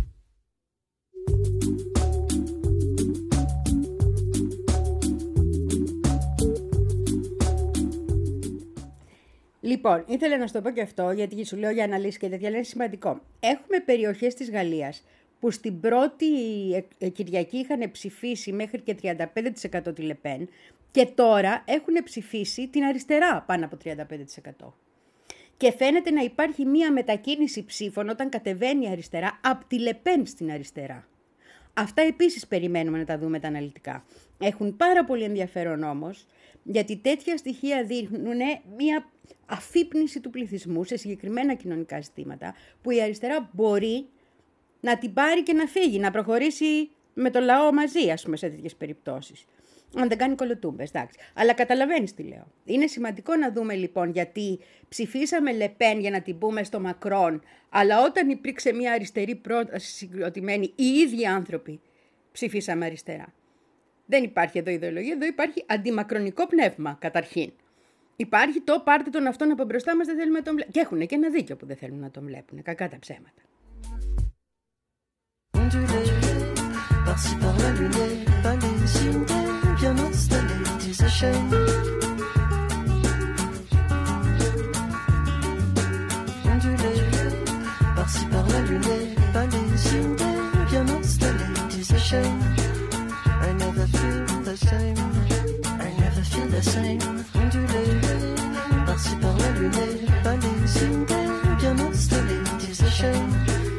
Λοιπόν, ήθελα να σου το πω και αυτό, γιατί σου λέω για αναλύσεις και τέτοια, είναι σημαντικό. Έχουμε περιοχές της Γαλλίας που στην πρώτη Κυριακή είχαν ψηφίσει μέχρι και τριάντα πέντε τοις εκατό τη Λεπέν και τώρα έχουν ψηφίσει την αριστερά πάνω από τριάντα πέντε τοις εκατό. Και φαίνεται να υπάρχει μία μετακίνηση ψήφων όταν κατεβαίνει η αριστερά από τη Λεπέν στην αριστερά. Αυτά επίσης περιμένουμε να τα δούμε τα αναλυτικά. Έχουν πάρα πολύ ενδιαφέρον όμως, γιατί τέτοια στοιχεία δείχνουν μία αφύπνιση του πληθυσμού σε συγκεκριμένα κοινωνικά ζητήματα, που η αριστερά μπορεί να την πάρει και να φύγει, να προχωρήσει με το λαό μαζί, ας πούμε, σε τέτοιες περιπτώσεις. Αν δεν κάνει κολοτούμπες, εντάξει. Αλλά καταλαβαίνεις τι λέω. Είναι σημαντικό να δούμε λοιπόν γιατί ψηφίσαμε Λεπέν για να την πούμε στο Μακρόν, αλλά όταν υπήρξε μια αριστερή πρόταση συγκροτημένη, οι ίδιοι άνθρωποι ψηφίσαμε αριστερά. Δεν υπάρχει εδώ ιδεολογία, εδώ υπάρχει αντιμακρονικό πνεύμα καταρχήν. Υπάρχει το πάρτε τον αυτόν από μπροστά μας, δεν θέλουμε να τον βλέπουμε. Και έχουν και ένα δίκιο που δεν θέλουν να τον βλέπουν. Κακά τα ψέματα. Par-ci par-là luné, palaisinné, bien installé, dis a shame. Ondulé, par-ci par-là luné, palaisinné, bien installé, dis a shame. I never feel the same, I never feel the same. Ondulé, par-ci par-là luné, palaisinné, bien installé, dis a shame.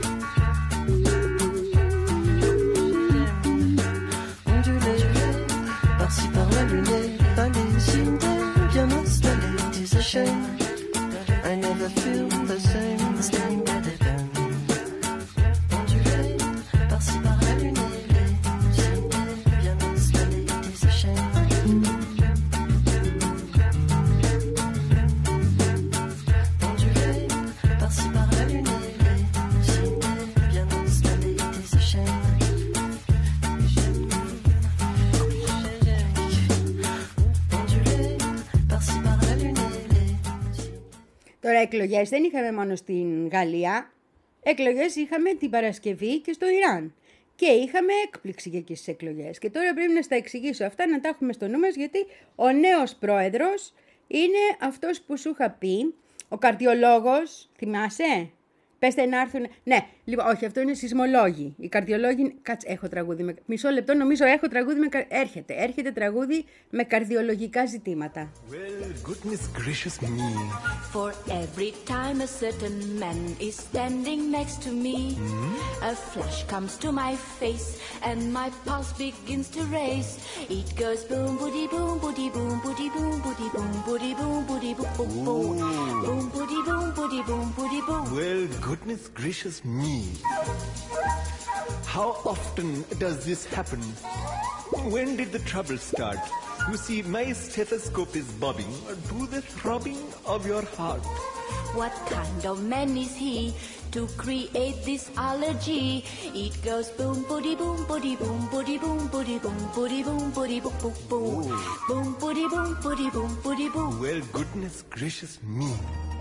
Par-ci par-là luné, palaisinné, bien installé, dis a shame. I never feel the same. Ondulé, par-ci par-là luné, palaisinné, bien installé, dis a shame. Ondulé, par-ci par-là luné, palaisinné, bien installé, dis a shame. Τώρα εκλογές δεν είχαμε μόνο στην Γαλλία, εκλογές είχαμε την Παρασκευή και στο Ιράν. Και είχαμε έκπληξη και εκεί στις εκλογές. Και τώρα πρέπει να στα εξηγήσω αυτά, να τα έχουμε στο νου μας, γιατί ο νέος πρόεδρος είναι αυτός που σου είχα πει, ο καρδιολόγος, θυμάσαι? Πέστε να έρθουν. Ναι, λοιπόν, όχι, αυτό είναι σεισμολόγοι. Οι καρδιολόγοι. Κάτσε, έχω τραγούδι. Με... Μισό λεπτό, νομίζω έχω τραγούδι με. Έρχεται, έρχεται τραγούδι με καρδιολογικά ζητήματα. Well, goodness gracious me. For every time a certain man is standing next to me, mm-hmm. a flash comes to my face and my pulse begins to race. It goes boom, boody, boom, boody, boom, boody, boom, boody, boom, boody, boom, boody, boom, boom, boom, boom, boody, boom, boody, boom, boody, boom. Well, goodness gracious me. How often does this happen? When did the trouble start? You see, my stethoscope is bobbing to the throbbing of your heart. What kind of man is he to create this allergy? It goes boom, boody, boom, boody, boom, boody, boom, boody, boom, boody, boom, boody, boom, boom, boom, boom, boody, boom, boody, boom, boody, boom. Well, goodness gracious me.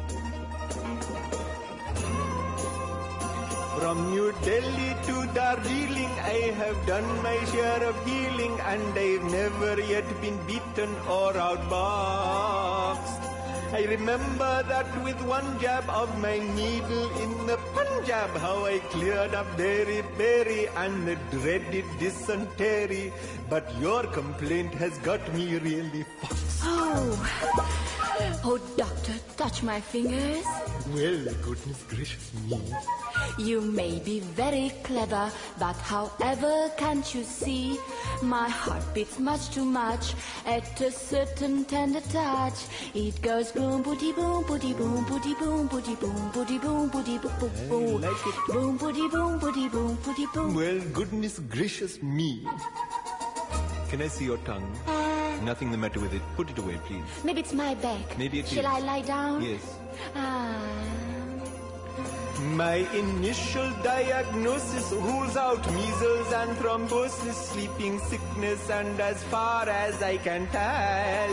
From New Delhi to Darjeeling, I have done my share of healing, and I've never yet been beaten or outboxed. I remember that with one jab of my needle in the Punjab, how I cleared up Berry Berry and the dreaded dysentery. But your complaint has got me really foxed. Oh, oh, doctor, touch my fingers. Well, goodness gracious me. You may be very clever, but however can't you see? My heart beats much too much at a certain tender touch. It goes boom, booty, boom, booty, boom, booty, boom, booty, boom, booty, boom, booty, boom, boom, boom. Like it. Boom, booty, boom, booty, boom, booty, boom. Well, goodness gracious me. Can I see your tongue? Nothing the matter with it. Put it away, please. Maybe it's my back. Maybe it Shall is. I lie down? Yes. Ah. My initial diagnosis rules out measles and thrombosis, sleeping sickness, and as far as I can tell,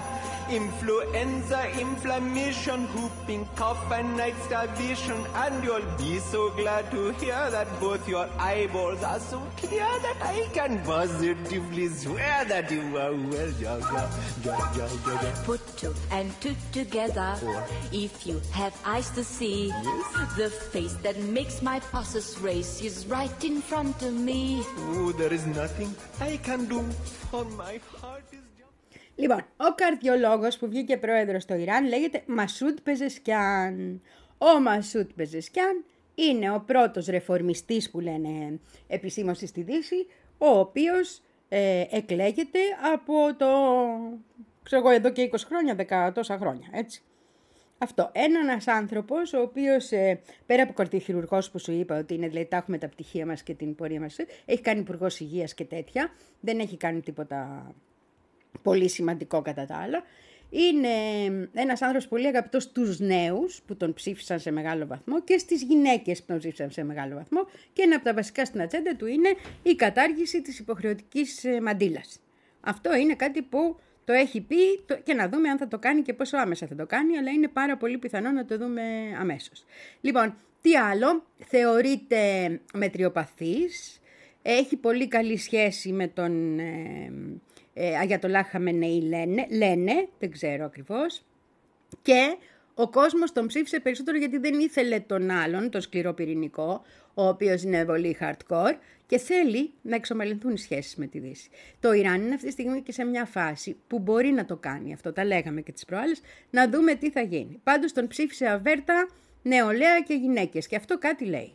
influenza, inflammation, whooping cough, and night starvation. And you'll be so glad to hear that both your eyeballs are so clear that I can positively swear that you are well. Yeah, yeah, yeah, yeah, yeah, yeah. Put two and two together. If you have eyes to see, the face that makes my pulses race is right in front of me. Oh, there is nothing I can do, for my heart is... Λοιπόν, ο καρδιολόγος που βγήκε πρόεδρος στο Ιράν λέγεται Μασούντ Πεζεσκιάν. Ο Μασούντ Πεζεσκιάν είναι ο πρώτος ρεφορμιστής που λένε επισήμως στη Δύση, ο οποίος ε, εκλέγεται από το, ξέρω εγώ, εδώ και είκοσι χρόνια, δέκα τόσα χρόνια, έτσι. Αυτό. Ένας άνθρωπος, ο οποίος ε, πέρα από κορδιοχειρουργός που σου είπα ότι είναι, δηλαδή τα έχουμε τα πτυχία μας και την πορεία μας, έχει κάνει υπουργός υγείας και τέτοια, δεν έχει κάνει τίποτα πολύ σημαντικό κατά τα άλλα. Είναι ένας άνθρωπος πολύ αγαπητός στους νέους που τον ψήφισαν σε μεγάλο βαθμό και στις γυναίκες που τον ψήφισαν σε μεγάλο βαθμό, και ένα από τα βασικά στην ατζέντα του είναι η κατάργηση της υποχρεωτικής μαντήλας. Αυτό είναι κάτι που το έχει πει και να δούμε αν θα το κάνει και πόσο άμεσα θα το κάνει, αλλά είναι πάρα πολύ πιθανό να το δούμε αμέσως. Λοιπόν, τι άλλο, θεωρείται μετριοπαθής, έχει πολύ καλή σχέση με τον ε, ε, Αγιατολάχ Χαμενεή, λένε, λένε, δεν ξέρω ακριβώς, και ο κόσμος τον ψήφισε περισσότερο γιατί δεν ήθελε τον άλλον, τον σκληρό πυρηνικό, ο οποίος είναι πολύ hardcore και θέλει να εξομαλυνθούν οι σχέσεις με τη Δύση. Το Ιράν είναι αυτή τη στιγμή και σε μια φάση που μπορεί να το κάνει αυτό, τα λέγαμε και τις προάλλες, να δούμε τι θα γίνει. Πάντως τον ψήφισε αβέρτα νεολαία και γυναίκες και αυτό κάτι λέει.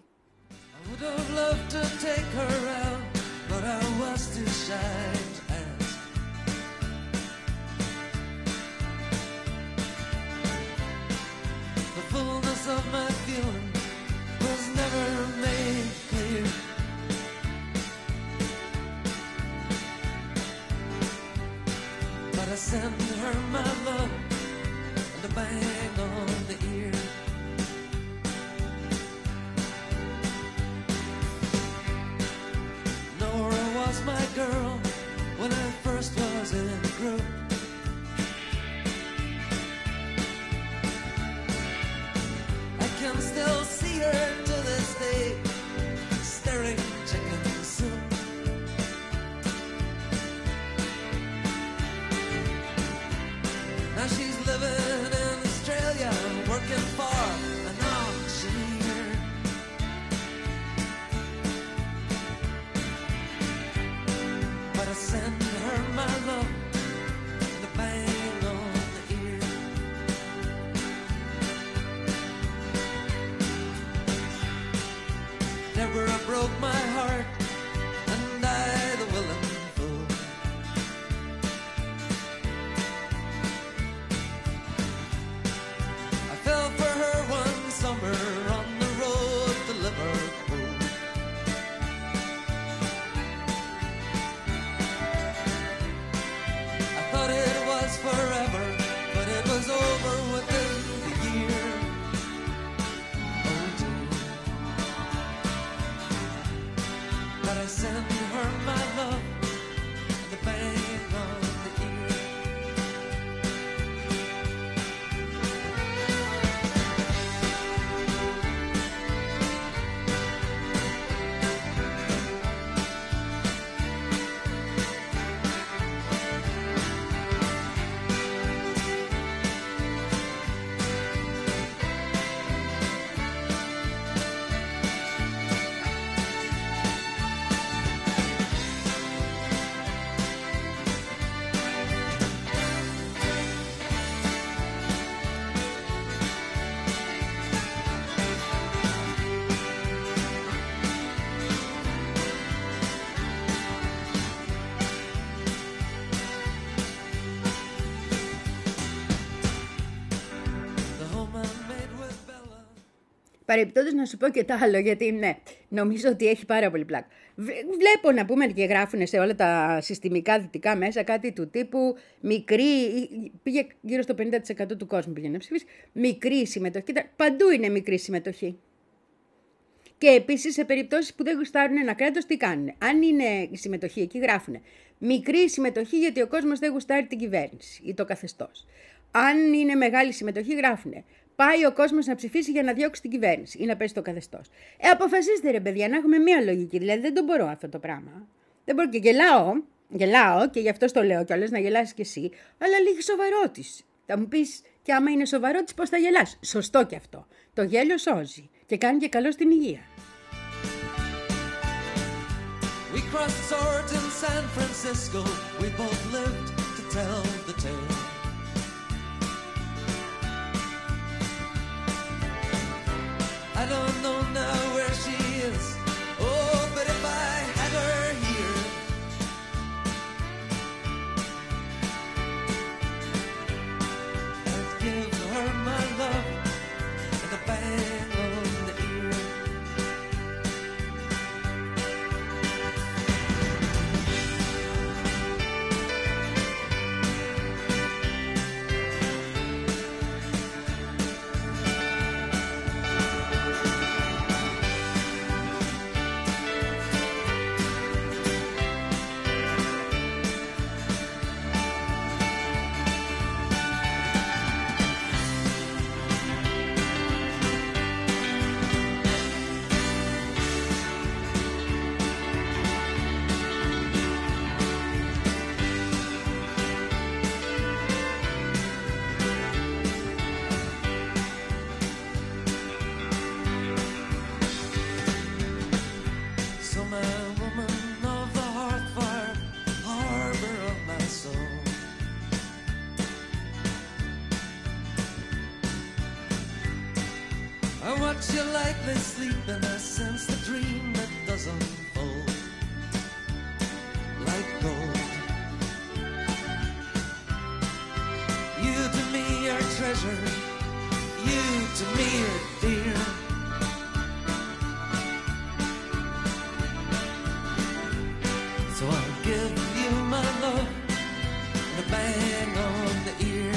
Of my feeling was never made clear. But I sent her my love and a bang on the ear. Nora was my girl when I first was in the group. I can still see her to this day, staring chicken soup. Now she's living in Australia, working for Παρεμπιπτόντως να σου πω και το άλλο, γιατί ναι, νομίζω ότι έχει πάρα πολύ πλάκα. Βλέπω να πούμε και γράφουν σε όλα τα συστημικά δυτικά μέσα κάτι του τύπου μικρή, πήγε γύρω στο πενήντα τοις εκατό του κόσμου πήγε να ψηφίσει, μικρή συμμετοχή, παντού είναι μικρή συμμετοχή. Και επίσης σε περιπτώσεις που δεν γουστάρουν ένα κράτος, τι κάνουν. Αν είναι η συμμετοχή, εκεί γράφουν μικρή συμμετοχή γιατί ο κόσμος δεν γουστάρει την κυβέρνηση ή το καθεστώς. Αν είναι μεγάλη συμμετοχή, γράφουν πάει ο κόσμος να ψηφίσει για να διώξει την κυβέρνηση ή να πέσει το καθεστώς. Ε, αποφασίστε ρε παιδιά, να έχουμε μία λογική. Δηλαδή δεν το μπορώ αυτό το πράγμα. Δεν μπορώ και γελάω, γελάω και γι' αυτό το λέω κιόλας, να γελάσεις κι εσύ, αλλά λίγη σοβαρότης. Θα μου πεις, και άμα είναι σοβαρότης, πώς θα γελάς. Σωστό κι αυτό. Το γέλιο σώζει και κάνει και καλό στην υγεία. We crossed swords in San Francisco. We both lived to tell the tale. I don't know now where she is. Oh, but if I had her here, I'd give her my love and a bang on the ear. You lightly sleep and I sense the dream that does unfold like gold. You to me are treasure, you to me are dear. So I'll give you my love and a bang on the ear.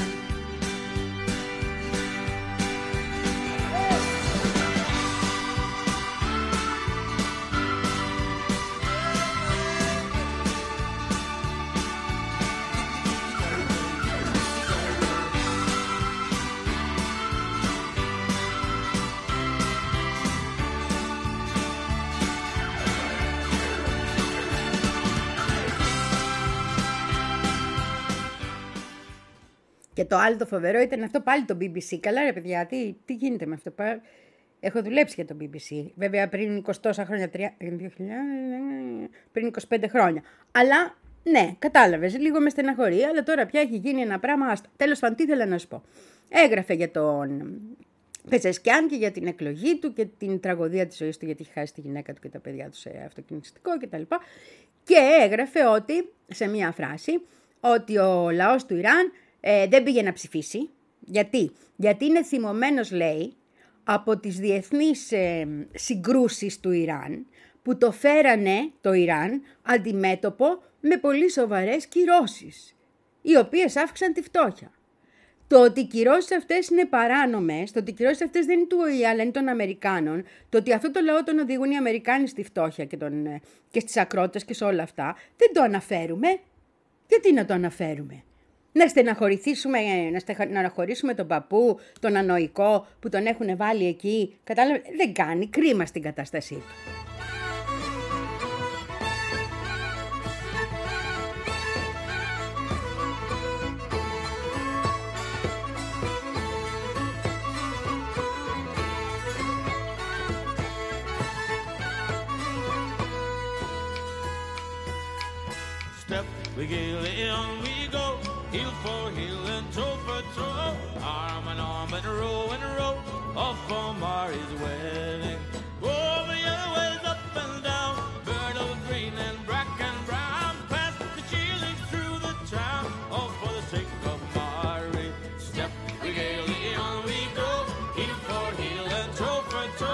Και το άλλο το φοβερό ήταν αυτό πάλι το μπι μπι σι. Καλά ρε παιδιά, τι, τι γίνεται με αυτό. Έχω δουλέψει για το μπι μπι σι. Βέβαια πριν είκοσι τόσα χρόνια, δύο χιλιάδες, πριν είκοσι πέντε χρόνια. Αλλά ναι, κατάλαβες, λίγο με στεναχωρεί, αλλά τώρα πια έχει γίνει ένα πράγμα. Τέλος πάντων, τι ήθελα να σου πω. Έγραφε για τον Πεζεσκιάν και για την εκλογή του και την τραγωδία της ζωής του, γιατί έχει χάσει τη γυναίκα του και τα παιδιά του σε αυτοκινητιστικό κτλ. Και έγραφε ότι, σε μία φράση, ότι ο λαός του Ιράν Ε, δεν πήγε να ψηφίσει. Γιατί? Γιατί είναι θυμωμένος, λέει, από τις διεθνείς ε, συγκρούσεις του Ιράν, που το φέρανε το Ιράν αντιμέτωπο με πολύ σοβαρές κυρώσεις, οι οποίες αύξαν τη φτώχεια. Το ότι οι κυρώσεις αυτές είναι παράνομες, το ότι οι κυρώσεις αυτές δεν είναι του ΟΗΕ αλλά είναι των Αμερικάνων, το ότι αυτό το λαό τον οδηγούν οι Αμερικάνοι στη φτώχεια και, τον, και στις ακρότητες και σε όλα αυτά, δεν το αναφέρουμε. Γιατί να το αναφέρουμε? Να στεναχωρηθήσουμε, να στεναχωρήσουμε τον παππού, τον ανοϊκό που τον έχουν βάλει εκεί. Κατάλαβε, δεν κάνει, κρίμα στην κατάστασή του. Step we gaily on we go, heel for heel and toe for toe, arm in arm and row and row, off for Mari's wedding. Over the other ways up and down, Myrtle green and black and brown, past the cheerleads through the town, all for the sake of Mari. Step we gaily on we go, heel for heel and toe for toe.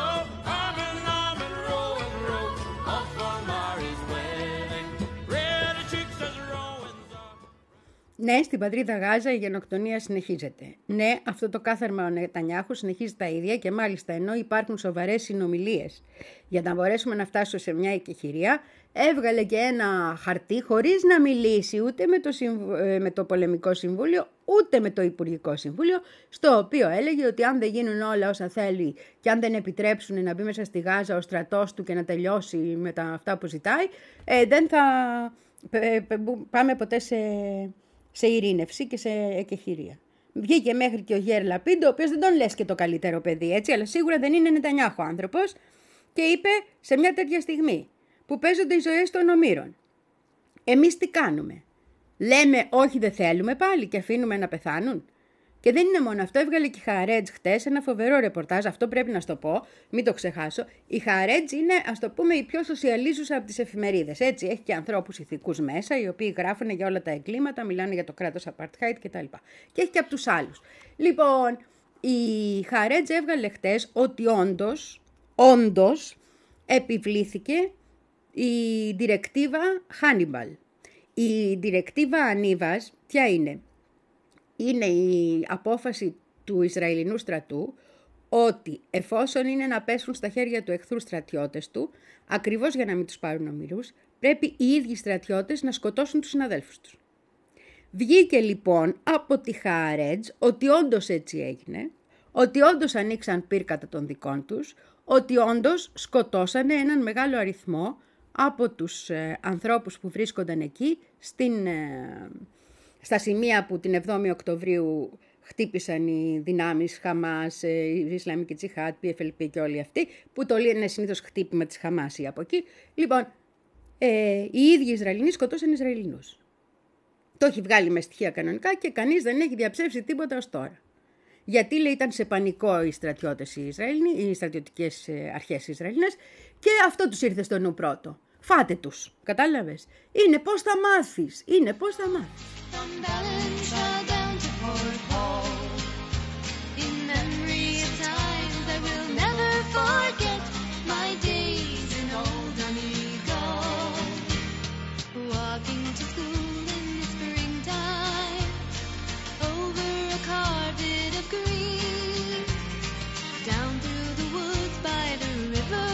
Ναι, στην πατρίδα Γάζα η γενοκτονία συνεχίζεται. Ναι, αυτό το κάθαρμα ο Νετανιάχου συνεχίζει τα ίδια και μάλιστα ενώ υπάρχουν σοβαρές συνομιλίες για να μπορέσουμε να φτάσουμε σε μια εκεχηρία, έβγαλε και ένα χαρτί χωρίς να μιλήσει ούτε με το, Συμβ... με το Πολεμικό Συμβούλιο, ούτε με το Υπουργικό Συμβούλιο, στο οποίο έλεγε ότι αν δεν γίνουν όλα όσα θέλει και αν δεν επιτρέψουν να μπει μέσα στη Γάζα ο στρατός του και να τελειώσει με τα αυτά που ζητάει, ε, δεν θα πάμε ποτέ σε... σε ειρήνευση και σε εκεχηρία. Βγήκε μέχρι και ο Γιέρ Λαπίντ, ο οποίος δεν τον λες και το καλύτερο παιδί, έτσι, αλλά σίγουρα δεν είναι Νετανιάχου άνθρωπος, και είπε σε μια τέτοια στιγμή που παίζονται οι ζωές των ομήρων. Εμείς τι κάνουμε? Λέμε όχι δεν θέλουμε πάλι και αφήνουμε να πεθάνουν? Και δεν είναι μόνο αυτό, έβγαλε και η Χαρέτζ χτες ένα φοβερό ρεπορτάζ, αυτό πρέπει να στο πω, μην το ξεχάσω. Η Χαρέτζ είναι, ας το πούμε, η πιο σοσιαλίζουσα από τις εφημερίδες, έτσι, έχει και ανθρώπους ηθικούς μέσα, οι οποίοι γράφουν για όλα τα εγκλήματα, μιλάνε για το κράτος Apartheid κτλ. Και έχει και από τους άλλους. Λοιπόν, η Χαρέτζ έβγαλε χτες ότι όντως, όντως επιβλήθηκε η διρεκτίβα Χάνιμπαλ. Η διρεκτίβα Ανίβας, ποια είναι? Είναι η απόφαση του Ισραηλινού στρατού ότι εφόσον είναι να πέσουν στα χέρια του εχθρού στρατιώτες του, ακριβώς για να μην τους πάρουν ομήρους, πρέπει οι ίδιοι στρατιώτες να σκοτώσουν τους συναδέλφους τους. Βγήκε λοιπόν από τη Χаарετζ ότι όντως έτσι έγινε, ότι όντως ανοίξαν πύρκατα των δικών τους, ότι όντως σκοτώσανε έναν μεγάλο αριθμό από τους ε, ανθρώπους που βρίσκονταν εκεί στην... Ε, στα σημεία που την εβδόμη Οκτωβρίου χτύπησαν οι δυνάμεις Χαμάς, η Ισλαμική Τζιχάτ, πι εφ ελ πι και όλοι αυτοί, που το λένε συνήθως χτύπημα της Χαμάς ή από εκεί. Λοιπόν, ε, οι ίδιοι Ισραηλινοί σκοτώσαν Ισραηλινούς. Το έχει βγάλει με στοιχεία κανονικά και κανείς δεν έχει διαψεύσει τίποτα ως τώρα. Γιατί λέει ήταν σε πανικό οι στρατιώτες οι Ισραηλινοί, οι στρατιωτικές αρχές Ισραηλινές, και αυτό τους ήρθε στο νου πρώτο. Φάτε τους, κατάλαβες. Είναι πώς θα μάθεις, είναι πώς θα μάθεις. From Valentia down to Port Hall, in memory of times I will never forget, my days in old Donegal, walking to school in the springtime, over a carpet of green, down through the woods by the river,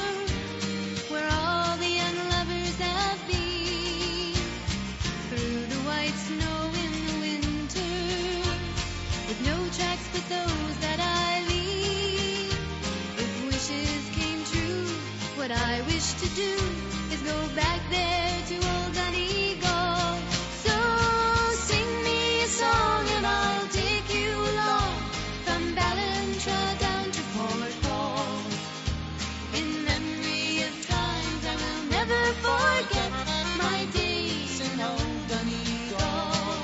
where all the young lovers have been, through the white snow in the winter, with no tracks but those that I leave. If wishes came true, what I wish to do is go back there to old Donegal. So sing me a song and I'll take you along, from Ballantra down to Port Hall, in memory of times I will never forget, my days in old Donegal.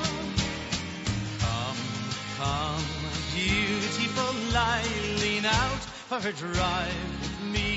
Come, come, beautiful Eileen, out for a drive with me.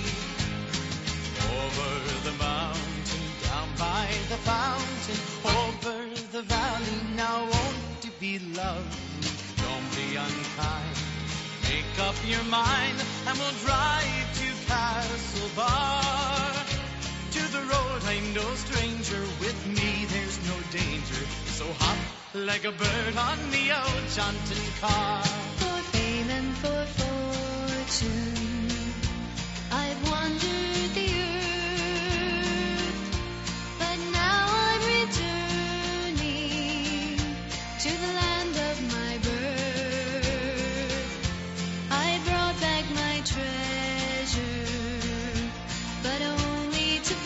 Over the mountain, down by the fountain, over the valley, now won't you be lovely? Don't be unkind, make up your mind, and we'll drive to Castlebar. To the road I'm no stranger, with me there's no danger, so hop like a bird on the old jaunting car. For fame and for fortune, I've wandered the earth, but now I'm returning to the land of my birth. I brought back my treasure, but only to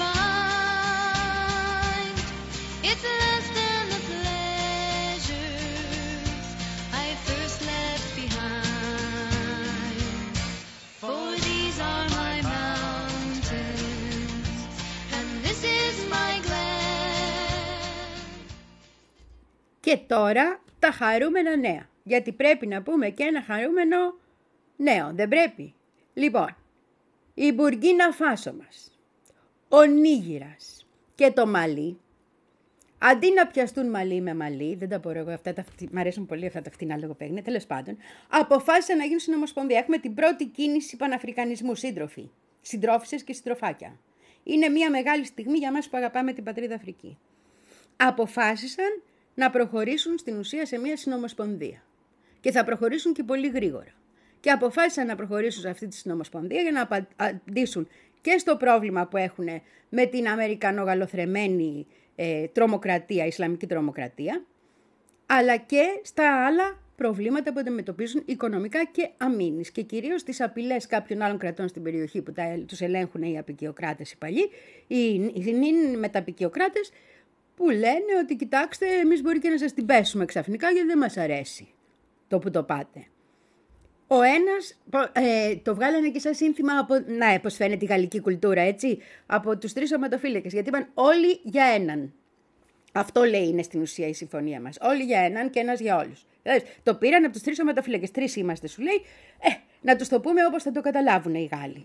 find it's less than the pleasures I first left behind. For these are my mountains, and this is my glen. Και τώρα τα χαρούμενα νέα. Γιατί πρέπει να πούμε και ένα χαρούμενο νέο, δεν πρέπει? Λοιπόν, η Μπουργκίνα Φάσο μας, ο Νίγηρας και το Μαλί, αντί να πιαστούν Μαλί με Μαλί, δεν τα μπορώ εγώ, αυτά τα, μ' αρέσουν πολύ αυτά τα φτηνά λογοπαίγνια, τέλος πάντων, αποφάσισαν να γίνουν συνομοσπονδία. Έχουμε την πρώτη κίνηση παναφρικανισμού, σύντροφοι, συντρόφισσες και συντροφάκια. Είναι μια μεγάλη στιγμή για μας που αγαπάμε την πατρίδα Αφρική. Αποφάσισαν να προχωρήσουν στην ουσία σε μια συνομοσπονδία. Και θα προχωρήσουν και πολύ γρήγορα. Και αποφάσισαν να προχωρήσουν σε αυτή τη συνομοσπονδία για να απαντήσουν και στο πρόβλημα που έχουν με την αμερικανογαλοθρεμένη ε, τρομοκρατία, ισλαμική τρομοκρατία, αλλά και στα άλλα προβλήματα που αντιμετωπίζουν οικονομικά και αμήνης και κυρίως τις απειλές κάποιων άλλων κρατών στην περιοχή που τα, τους ελέγχουν οι απικιοκράτες οι παλιοί, οι, οι μεταπικιοκράτες που λένε ότι κοιτάξτε εμείς μπορεί και να σας την πέσουμε ξαφνικά γιατί δεν μας αρέσει το που το πάτε. Ο ένας, ε, το βγάλανε και σαν σύνθημα από, να, πώς φαίνεται η γαλλική κουλτούρα, έτσι, από τους τρεις σωματοφύλακες, γιατί είπαν όλοι για έναν. Αυτό λέει είναι στην ουσία η συμφωνία μας. Όλοι για έναν και ένας για όλους. Δηλαδή, το πήραν από τους τρεις σωματοφύλακες. Τρεις είμαστε, σου λέει. Ε, να τους το πούμε όπως θα το καταλάβουν οι Γάλλοι.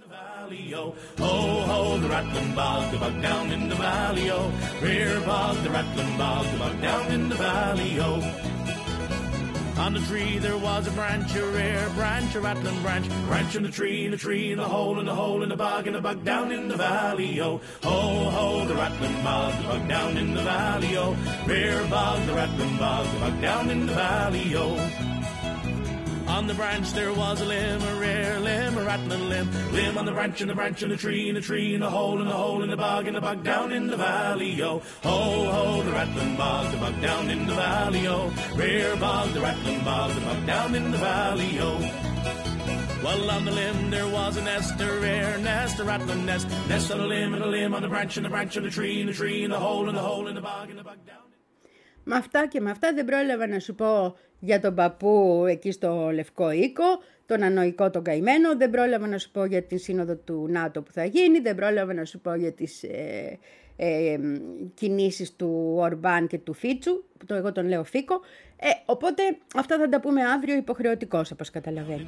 On the tree there was a branch, a rare branch, a rattling branch, branch in the tree, in the tree, in the hole, in the hole, in the bog, in the bog, down in the valley, oh, ho, ho, the rattling bog, the bog, down in the valley, oh, rare bog, the rattling bog, the bog, down in the valley, oh. On the branch there was a limb, a rare limb, a rattling limb, limb on the branch, in the branch, in the tree, in the tree, in the hole, in the hole, in the bog, in the bog, down in the valley, oh, ho, ho, the rattling bog, the bog, down in the valley, oh, rare bog, the rattling bog, the bog, down in the valley, oh. Well, on the limb there was a nest, a rare nest, a rattling nest, nest on a limb, and a limb on the branch, in the branch, in the tree, in the tree, in the hole, in the hole, in the bog, in the bog, down. Με αυτά και με αυτά δεν πρόλαβα να σου πω για τον παππού εκεί στο Λευκό Οίκο, τον ανοϊκό τον καημένο, δεν πρόλαβα να σου πω για την σύνοδο του ΝΑΤΟ που θα γίνει, δεν πρόλαβα να σου πω για τις ε, ε, κινήσεις του Ορμπάν και του Φίτσου, που το εγώ τον λέω Φίκο, ε, οπότε αυτά θα τα πούμε αύριο υποχρεωτικώς όπως καταλαβαίνεις.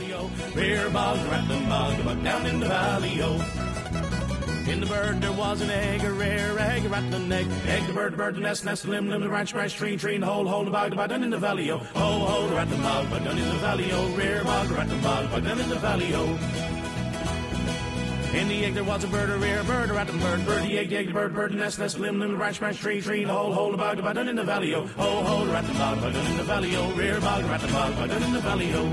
In the bird there was an egg, a rare egg, a rattling egg. Egg, the bird, the bird, the nest, nest, the limb, limb, the branch, branch, tree, tree, and the hole, hole, the bog, the bog, down in the valley, oh. Ho, ho, the rattling bog, bog, down in the valley, oh. Rare bog, the rattling bog, bog, down in the valley, oh. In the egg there was a bird, a rare bird, a rattling bird, bird, the egg, the egg, the bird, bird, the nest, nest, limb, limb, the branch, branch, tree, tree, and the hole, hole, the bog, the bog, down in the valley, oh. Ho, ho, the rattling bog, bog, down in the valley, oh. Rare bog, the rattling bog, bog, down in the valley, oh.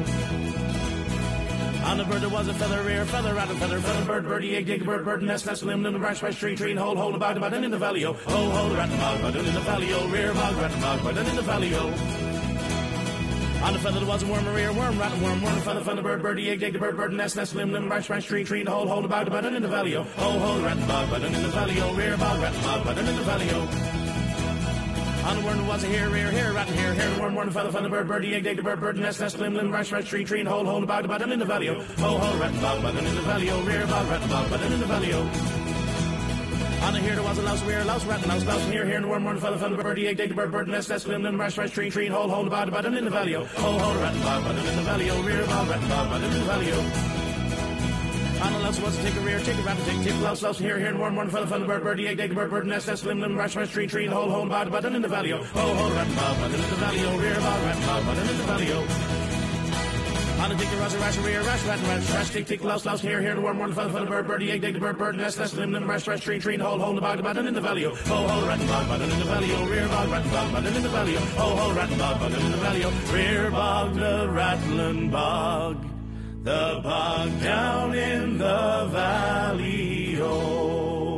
On the bird there was a feather, rare feather, rattle, feather, feather, bird, birdie, egg, egg, bird, bird, nest, nest, limb, limb, branch, branch, tree, tree, and hole, hole, the bog, the bog, down in the valley, oh. Ho, ho, the rattle bog, bog, down in the valley, oh. Rare bog, rattle bog, bog, down in the valley, oh. On the feather there was a worm, a rare worm, rattle, worm, worm, feather, feather, bird, birdie, egg, egg, the bird, bird, nest, nest, limb, limb, branch, branch, tree, tree, and hole, hole, the bog, the bog, down in the valley, oh. Ho, ho, the rattle bog, bog, down in the valley, oh. Rare bog, rattle bog, bog, down in the valley, oh. On the worm was a hair, rare, hair, rattle, hair, hair, worm, worm, feather, feather, bird, birdie, egg, egg, the bird, bird, nest, nest, limb, limb, branch, branch, tree, tree, and hole, hole, the bog, the bog, down in the valley, oh. Ho, ho, rattle, bog, bog, down in the valley, oh. Rare bog, rattle, bog, bog, down in the valley, oh. On the here there was a louse, rare louse, rattle, louse, louse, here, here, and worm, worm, feather, feather, birdie, egg, egg, the bird, bird, nest, nest, limb, limb, branch, branch, tree, tree, and hole, hole, the bog, the bog, down in the valley, oh. Ho, ho, rattle, bog, bog, down in the valley, oh. Rare bog, rattle, bog, bog, down in the valley, oh. On the louse was a take a rear, take a rabbit, take, take, louse, louse, here, here, and worm, worm, feather, feather, bird, birdie, egg, egg, the bird, bird, nest, nest, limb, limb, branch, branch, tree, tree, and hole, hole, the bog, the bog, down in the valley, oh. Ho, ho, rattle, bog, bog, down in the valley, oh. Rare bog, rattle, bog, bog, down in the valley, oh. On the dick, the rash, rash, rear, rash, rat, rash, rash, tick, tick, louse, louse, here, here, the worm, worm, feather, feather, bird, birdie, egg, egg, the bird, bird, nest, nest, limb, limb, rash, rash, tree, tree, and hole, hole, the bog, the bog, down in the valley, oh. Ho, ho, rat, bog, bog, down in the valley, oh. Rear bog, rat, bog, bog, down in the valley, oh. Ho, ho, rat, bog, bog, down in the valley, oh. Rear bog, the rattling bog, the bog down in the valley, oh.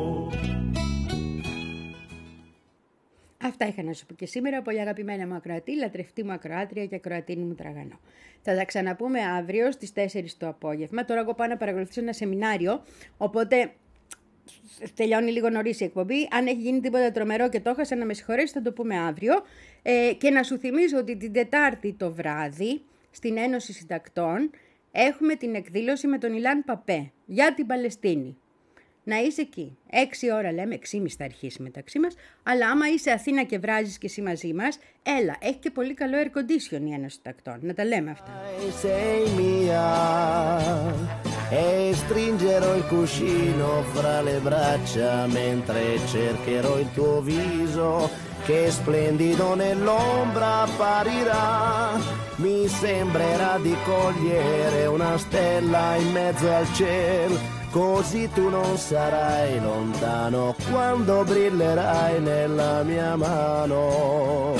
Αυτά είχα να σου πω και σήμερα, πολύ αγαπημένα μου ακροατή, λατρευτή μου ακροάτρια και ακροατίνη μου τραγανό. Θα τα ξαναπούμε αύριο στις τέσσερις το απόγευμα. Τώρα εγώ πάω να παρακολουθήσω ένα σεμινάριο, οπότε τελειώνει λίγο νωρίς η εκπομπή. Αν έχει γίνει τίποτα τρομερό και το έχασα να με συγχωρέσει, θα το πούμε αύριο. Ε, και να σου θυμίζω ότι την Τετάρτη το βράδυ στην Ένωση Συντακτών έχουμε την εκδήλωση με τον Ιλάν Παπέ για την Παλαιστίνη. Να είσαι εκεί. Έξι ώρα λέμε, εξήμισι θα αρχίσει μεταξύ μας, αλλά άμα είσαι Αθήνα και βράζεις και εσύ μαζί μας, έλα, έχει και πολύ καλό air condition η Ένωση Τακτών. Να τα λέμε αυτά. Sei mia, e stringerò il cuscino fra le braccia mentre cercherò il tuo viso che splendido nell'ombra apparirà. Mi sembrerà di cogliere una stella in mezzo al cielo così tu non sarai lontano quando brillerai nella mia mano.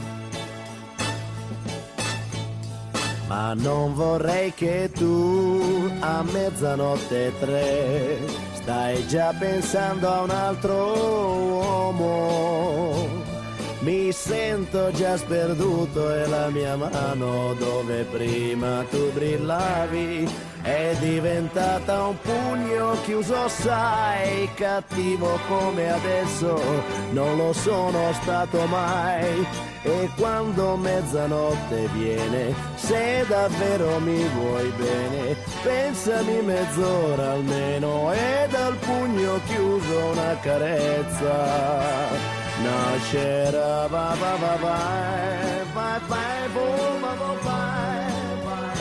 Ma non vorrei che tu a mezzanotte e tre stai già pensando a un altro uomo. Mi sento già sperduto e la mia mano dove prima tu brillavi è diventata un pugno chiuso, sai, cattivo come adesso non lo sono stato mai. E quando mezzanotte viene, se davvero mi vuoi bene, pensami mezz'ora almeno e dal pugno chiuso una carezza nascerà. Va va va vai, vai vai, boh, va va vai, vai.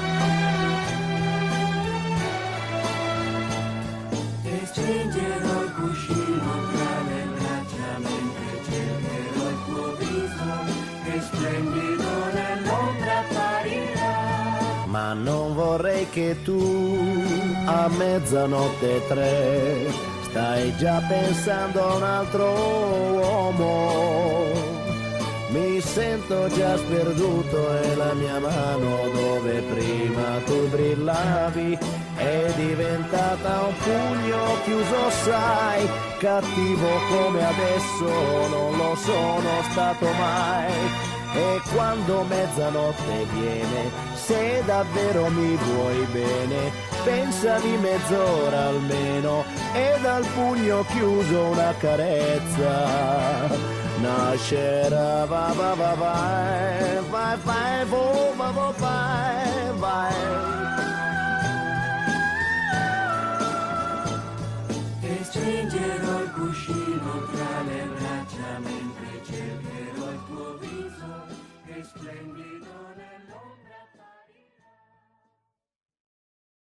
E stringerò il cuscino tra le braccia mentre cercherò il tuo viso che splendido nell'ombra apparirà. Ma non vorrei che tu a mezzanotte e tre stai già pensando a un altro uomo. Mi sento già sperduto e la mia mano dove prima tu brillavi è diventata un pugno chiuso, sai, cattivo come adesso non lo sono stato mai. E quando mezzanotte viene, se davvero mi vuoi bene, pensami mezz'ora almeno e dal pugno chiuso una carezza nascerà. Va va va vai, vai vai, vo va va vai.